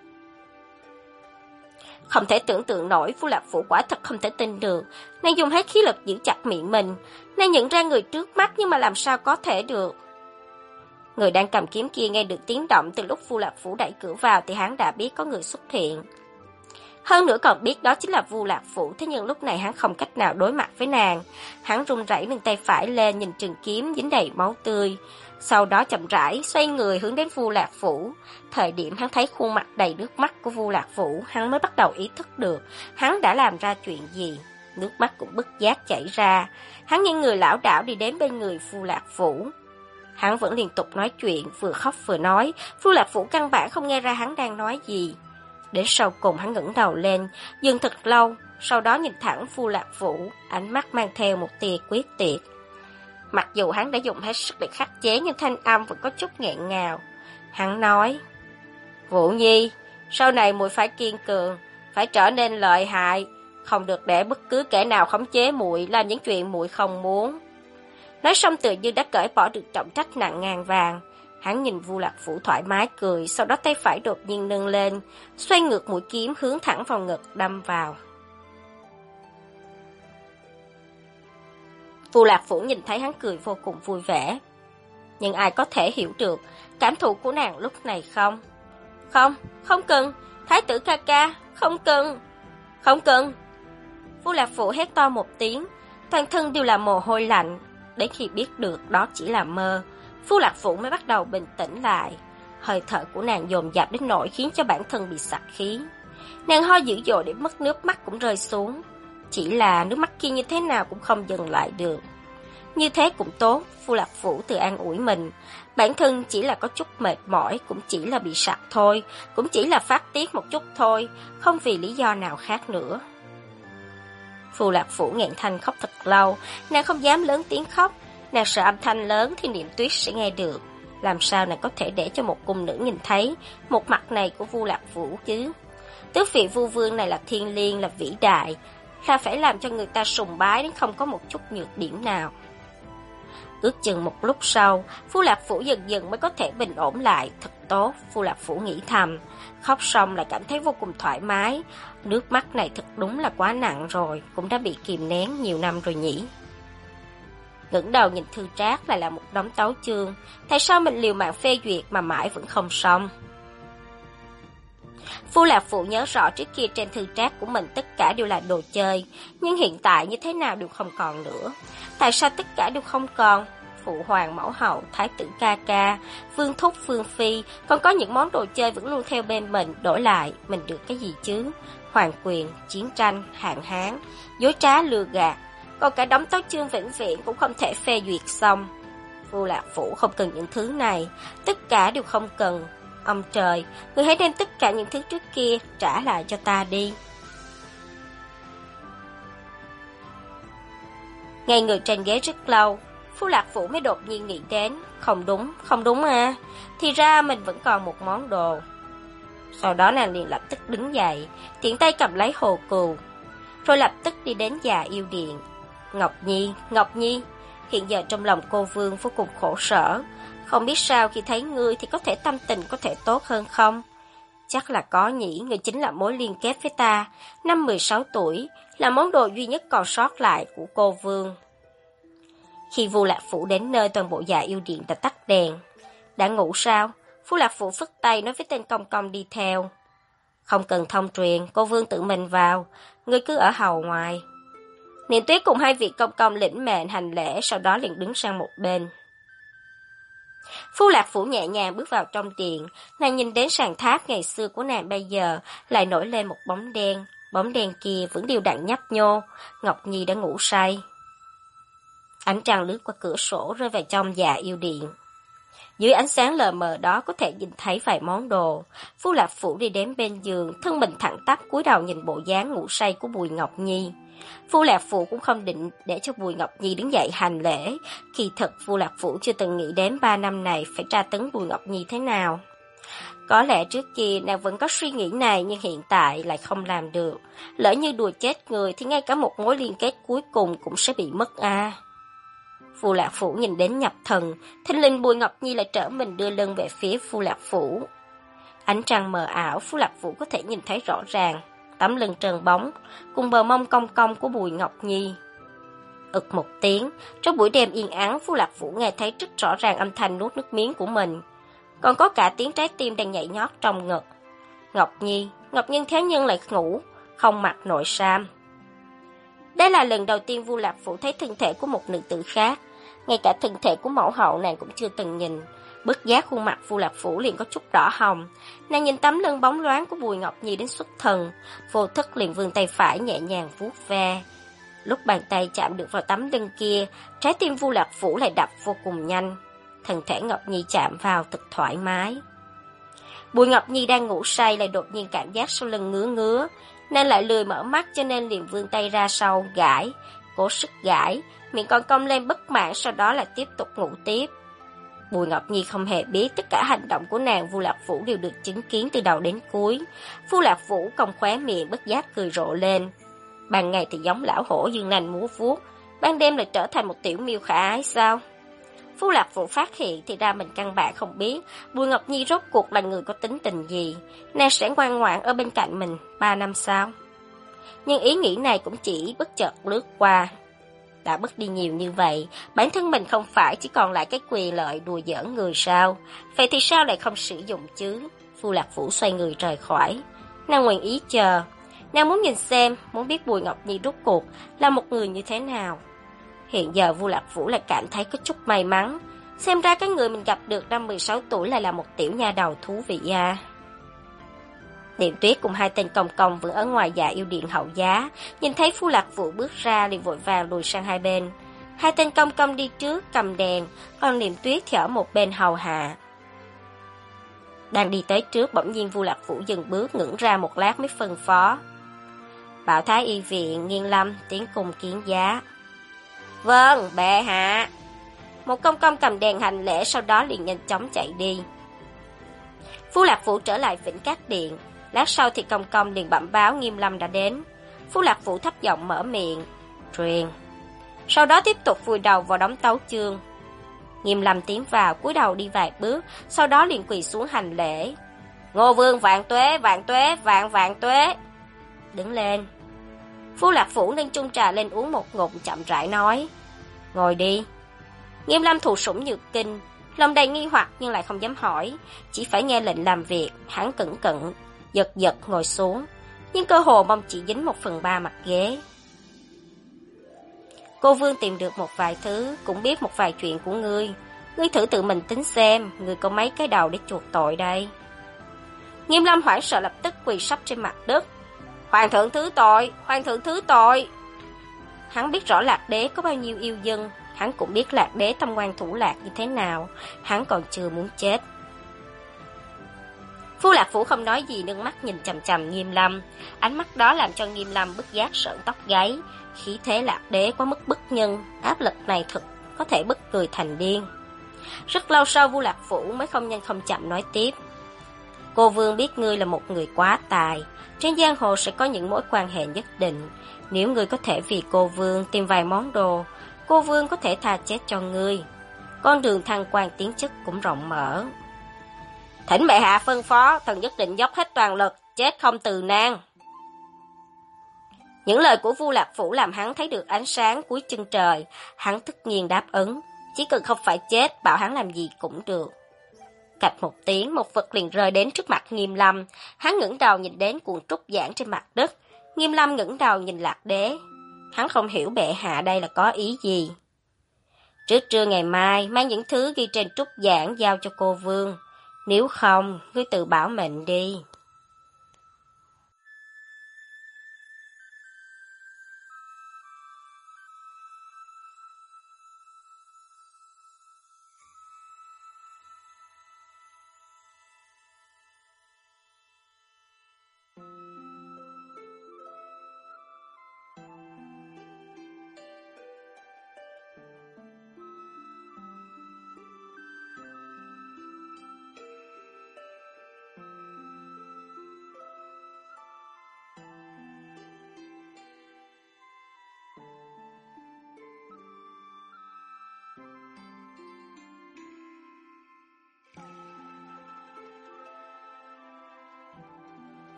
Không thể tưởng tượng nổi, Vu Lạc Phủ quả thật không thể tin được. Nàng dùng hết khí lực giữ chặt miệng mình. Nàng nhận ra người trước mắt, nhưng mà làm sao có thể được. Người đang cầm kiếm kia nghe được tiếng động, từ lúc Vu Lạc Phủ đẩy cửa vào thì hắn đã biết có người xuất hiện. Hơn nữa còn biết đó chính là Vu Lạc Phủ, thế nhưng lúc này hắn không cách nào đối mặt với nàng. Hắn run rẩy nâng tay phải lên, nhìn trường kiếm dính đầy máu tươi. Sau đó chậm rãi xoay người hướng đến Vu Lạc Phủ. Thời điểm hắn thấy khuôn mặt đầy nước mắt của Vu Lạc Phủ, hắn mới bắt đầu ý thức được hắn đã làm ra chuyện gì. Nước mắt cũng bất giác chảy ra. Hắn nghiêng người lảo đảo đi đến bên người Vu Lạc Phủ. Hắn vẫn liên tục nói chuyện, vừa khóc vừa nói. Vu Lạc Phủ căn bản không nghe ra hắn đang nói gì. Đến sau cùng hắn ngẩng đầu lên, dừng thật lâu, sau đó nhìn thẳng Vu Lạc Phủ, ánh mắt mang theo một tia quyết tuyệt. Mặc dù hắn đã dùng hết sức để khắc chế, nhưng thanh âm vẫn có chút nghẹn ngào. Hắn nói: Vũ Nhi, sau này muội phải kiên cường, phải trở nên lợi hại, không được để bất cứ kẻ nào khống chế muội làm những chuyện muội không muốn. Nói xong tự như đã cởi bỏ được trọng trách nặng ngàn vàng. Hắn nhìn Vu Lạc Phủ thoải mái cười, sau đó tay phải đột nhiên nâng lên, xoay ngược mũi kiếm hướng thẳng vào ngực đâm vào. Vu Lạc Phủ nhìn thấy hắn cười vô cùng vui vẻ. Nhưng ai có thể hiểu được cảm thụ của nàng lúc này không? Không cần, thái tử ca ca, không cần. Vu Lạc Phủ hét to một tiếng, toàn thân đều là mồ hôi lạnh. Đến khi biết được đó chỉ là mơ, Vu Lạc Phủ mới bắt đầu bình tĩnh lại. Hơi thở của nàng dồn dập đến nỗi khiến cho bản thân bị sặc khí. Nàng ho dữ dội đến mức nước mắt cũng rơi xuống. Chỉ là nước mắt kia như thế nào cũng không dừng lại được. Như thế cũng tốt, Vu Lạc Phủ tự an ủi mình. Bản thân chỉ là có chút mệt mỏi, cũng chỉ là bị sặc thôi, cũng chỉ là phát tiết một chút thôi, không vì lý do nào khác nữa. Vu Lạc Phủ nghẹn thanh khóc thật lâu, nàng không dám lớn tiếng khóc, nàng sợ âm thanh lớn thì Niệm Tuyết sẽ nghe được. Làm sao nàng có thể để cho một cung nữ nhìn thấy một mặt này của Vu Lạc Phủ chứ? Tước vị Vu Vương này là thiêng liêng, là vĩ đại, là phải làm cho người ta sùng bái đến không có một chút nhược điểm nào. Ước chừng một lúc sau, Vu Lạc Phủ dần dần mới có thể bình ổn lại. Thật tốt, Vu Lạc Phủ nghĩ thầm. Khóc xong lại cảm thấy vô cùng thoải mái. Nước mắt này thật đúng là quá nặng rồi, cũng đã bị kìm nén nhiều năm rồi nhỉ. Ngẩng đầu nhìn thư trác lại là một đống tấu chương. Tại sao mình liều mạng phê duyệt mà mãi vẫn không xong? Vu Lạc Phụ nhớ rõ trước kia trên thư trác của mình tất cả đều là đồ chơi, nhưng hiện tại như thế nào đều không còn nữa. Tại sao tất cả đều không còn? Phụ hoàng mẫu hậu, thái tử ca ca, vương thúc vương phi, còn có những món đồ chơi vẫn luôn theo bên mình, đổi lại mình được cái gì chứ? Hoàng quyền, chiến tranh, hạn hán, dối trá lừa gạt, còn cả đống tấu chương vĩnh viễn cũng không thể phê duyệt xong. Vu Lạc Phủ không cần những thứ này, tất cả đều không cần. Ông trời, người hãy đem tất cả những thứ trước kia trả lại cho ta đi. Ngay người trên ghế rất lâu, Vu Lạc Phủ mới đột nhiên nghĩ đến, không đúng à, thì ra mình vẫn còn một món đồ. Sau đó nàng liền lập tức đứng dậy, tiện tay cầm lấy hồ cừu, rồi lập tức đi đến già yêu điện. Ngọc Nhi, hiện giờ trong lòng cô Vương vô cùng khổ sở, Không biết sao khi thấy ngươi thì có thể tâm tình có thể tốt hơn không? Chắc là có nhỉ, ngươi chính là mối liên kết với ta. Năm 16 tuổi, là món đồ duy nhất còn sót lại của cô Vương. Khi Vu Lạc Phủ đến nơi, toàn bộ Dạ Yêu Điện đã tắt đèn. Đã ngủ sao? Vu Lạc Phủ phất tay nói với tên công công đi theo. Không cần thông truyền, cô Vương tự mình vào, ngươi cứ ở hầu ngoài. Niệm Tuyết cùng hai vị công công lĩnh mệnh hành lễ, sau đó liền đứng sang một bên. Vu Lạc Phủ nhẹ nhàng bước vào trong điện, nàng nhìn đến sàn tháp ngày xưa của nàng bây giờ lại nổi lên một bóng đen kia vẫn đều đặn nhấp nhô. Ngọc Nhi đã ngủ say. Ánh trăng lướt qua cửa sổ rơi vào trong Dạ Yêu Điện. Dưới ánh sáng lờ mờ đó có thể nhìn thấy vài món đồ. Vu Lạc Phủ đi đến bên giường, thân mình thẳng tắp cúi đầu nhìn bộ dáng ngủ say của Bùi Ngọc Nhi. Vu Lạc Phủ cũng không định để cho Bùi Ngọc Nhi đứng dậy hành lễ. Kỳ thực Vu Lạc Phủ chưa từng nghĩ đến 3 năm này phải tra tấn Bùi Ngọc Nhi thế nào. Có lẽ trước kia nàng vẫn có suy nghĩ này, nhưng hiện tại lại không làm được. Lỡ như đùa chết người thì ngay cả một mối liên kết cuối cùng cũng sẽ bị mất a. Vu Lạc Phủ nhìn đến nhập thần, thình lình Bùi Ngọc Nhi lại trở mình đưa lưng về phía Vu Lạc Phủ. Ánh trăng mờ ảo, Vu Lạc Phủ có thể nhìn thấy rõ ràng tấm lưng trơn bóng cùng bờ mông cong cong của Bùi Ngọc Nhi. Ực một tiếng, trong buổi đêm yên ắng, Vu Lạc Phủ nghe thấy rất rõ ràng âm thanh nuốt nước miếng của mình, còn có cả tiếng trái tim đang nhảy nhót trong ngực. Ngọc Nhi thế nhưng lại ngủ, không mặc nội sam. Đây là lần đầu tiên Vu Lạc Phủ thấy thân thể của một nữ tử khác, ngay cả thân thể của mẫu hậu nàng cũng chưa từng nhìn. Bất giác khuôn mặt Vu Lạc Phủ liền có chút đỏ hồng. Nàng nhìn tấm lưng bóng loáng của Bùi Ngọc Nhi đến xuất thần, vô thức liền vươn tay phải nhẹ nhàng vuốt ve. Lúc bàn tay chạm được vào tấm lưng kia, trái tim Vu Lạc Phủ lại đập vô cùng nhanh. Thân thể Ngọc Nhi chạm vào thật thoải mái. Bùi Ngọc Nhi đang ngủ say lại đột nhiên cảm giác sau lưng ngứa ngứa, nên lại lười mở mắt cho nên liền vươn tay ra sau gãi, cố sức gãi, miệng còn cong lên bất mãn, sau đó lại tiếp tục ngủ tiếp. Bùi Ngọc Nhi không hề biết tất cả hành động của nàng Vu Lạc Phủ đều được chứng kiến từ đầu đến cuối. Vu Lạc Phủ cong khóe miệng bất giác cười rộ lên. Ban ngày thì giống lão hổ dương nanh múa vuốt, ban đêm lại trở thành một tiểu miêu khả ái sao? Vu Lạc Phủ phát hiện thì ra mình căn bản không biết Bùi Ngọc Nhi rốt cuộc là người có tính tình gì, nàng sẽ ngoan ngoãn ở bên cạnh mình 3 năm sau. Nhưng ý nghĩ này cũng chỉ bất chợt lướt qua. Đã mất đi nhiều như vậy, bản thân mình không phải chỉ còn lại cái quyền lợi đùa giỡn người sao? Vậy thì sao lại không sử dụng chứ? Vu Lạc Phủ xoay người rời khỏi. Nàng nguyện ý chờ. Nàng muốn nhìn xem, muốn biết Bùi Ngọc Nhi rốt cuộc là một người như thế nào. Hiện giờ Vu Lạc Phủ lại cảm thấy có chút may mắn. Xem ra cái người mình gặp được năm 16 tuổi lại là một tiểu nha đầu thú vị à. Niệm Tuyết cùng hai tên công công vẫn ở ngoài Dạ Yêu Điện hậu giá, nhìn thấy Vu Lạc Phủ bước ra liền vội vàng lùi sang hai bên. Hai tên công công đi trước cầm đèn, còn Niệm Tuyết thì ở một bên hầu hạ. Đang đi tới trước, bỗng nhiên Vu Lạc Phủ dừng bước ngẩng ra một lát mới phân phó. Bảo Thái Y viện Nghiên Lâm tiến cùng kiến giá. Vâng, bệ hạ. Một công công cầm đèn hành lễ, sau đó liền nhanh chóng chạy đi. Vu Lạc Phủ trở lại Vĩnh Cát Điện. Lát sau thì công công liền bẩm báo Nghiêm Lâm đã đến. Vu Lạc Phủ thấp giọng mở miệng truyền, sau đó tiếp tục vùi đầu vào đống tấu chương. Nghiêm Lâm tiến vào, cúi đầu đi vài bước, sau đó liền quỳ xuống hành lễ. Ngô Vương vạn tuế, vạn tuế, vạn vạn tuế. Đứng lên. Vu Lạc Phủ nâng chung trà lên uống một ngụm, chậm rãi nói. Ngồi đi. Nghiêm Lâm thụ sủng nhược kinh, lòng đầy nghi hoặc nhưng lại không dám hỏi, chỉ phải nghe lệnh làm việc. Hắn cẩn cẩn giật giật ngồi xuống, nhưng cơ hồ mong chỉ dính 1/3 mặt ghế. Cô Vương tìm được một vài thứ, cũng biết một vài chuyện của ngươi. Ngươi thử tự mình tính xem, ngươi có mấy cái đầu để chuộc tội đây. Nghiêm Lâm hoảng sợ lập tức quỳ sấp trên mặt đất. Hoàng thượng thứ tội, hoàng thượng thứ tội. Hắn biết rõ Lạc Đế có bao nhiêu yêu dân, hắn cũng biết Lạc Đế tâm ngoan thủ lạc như thế nào, hắn còn chưa muốn chết. Vu Lạc Phủ không nói gì, nâng mắt nhìn chằm chằm Nghiêm Lâm, ánh mắt đó làm cho Nghiêm Lâm bất giác sởn tóc gáy. Khí thế Lạc Đế quá mức bất nhân, áp lực này thật có thể bức người thành điên. Rất lâu sau Vu Lạc Phủ mới không nhanh không chậm nói tiếp. Cô Vương biết ngươi là một người quá tài, trên giang hồ sẽ có những mối quan hệ nhất định. Nếu ngươi có thể vì cô Vương tìm vài món đồ, cô Vương có thể tha chết cho ngươi. con đường thăng quan tiến chức cũng rộng mở. Thỉnh bệ hạ phân phó, thần nhất định dốc hết toàn lực, chết không từ nan. Những lời của Vu Lạc Phủ làm hắn thấy được ánh sáng cuối chân trời, hắn tất nhiên đáp ứng, chỉ cần không phải chết, bảo hắn làm gì cũng được. Cạch một tiếng, một vật liền rơi đến trước mặt Nghiêm Lâm, hắn ngẩng đầu nhìn đến cuộn trúc giảng trên mặt đất. Nghiêm Lâm ngẩng đầu nhìn Lạc Đế, hắn không hiểu bệ hạ đây là có ý gì. Trước trưa ngày mai, mang những thứ ghi trên trúc giảng giao cho cô vương, nếu không, ngươi tự bảo mệnh đi.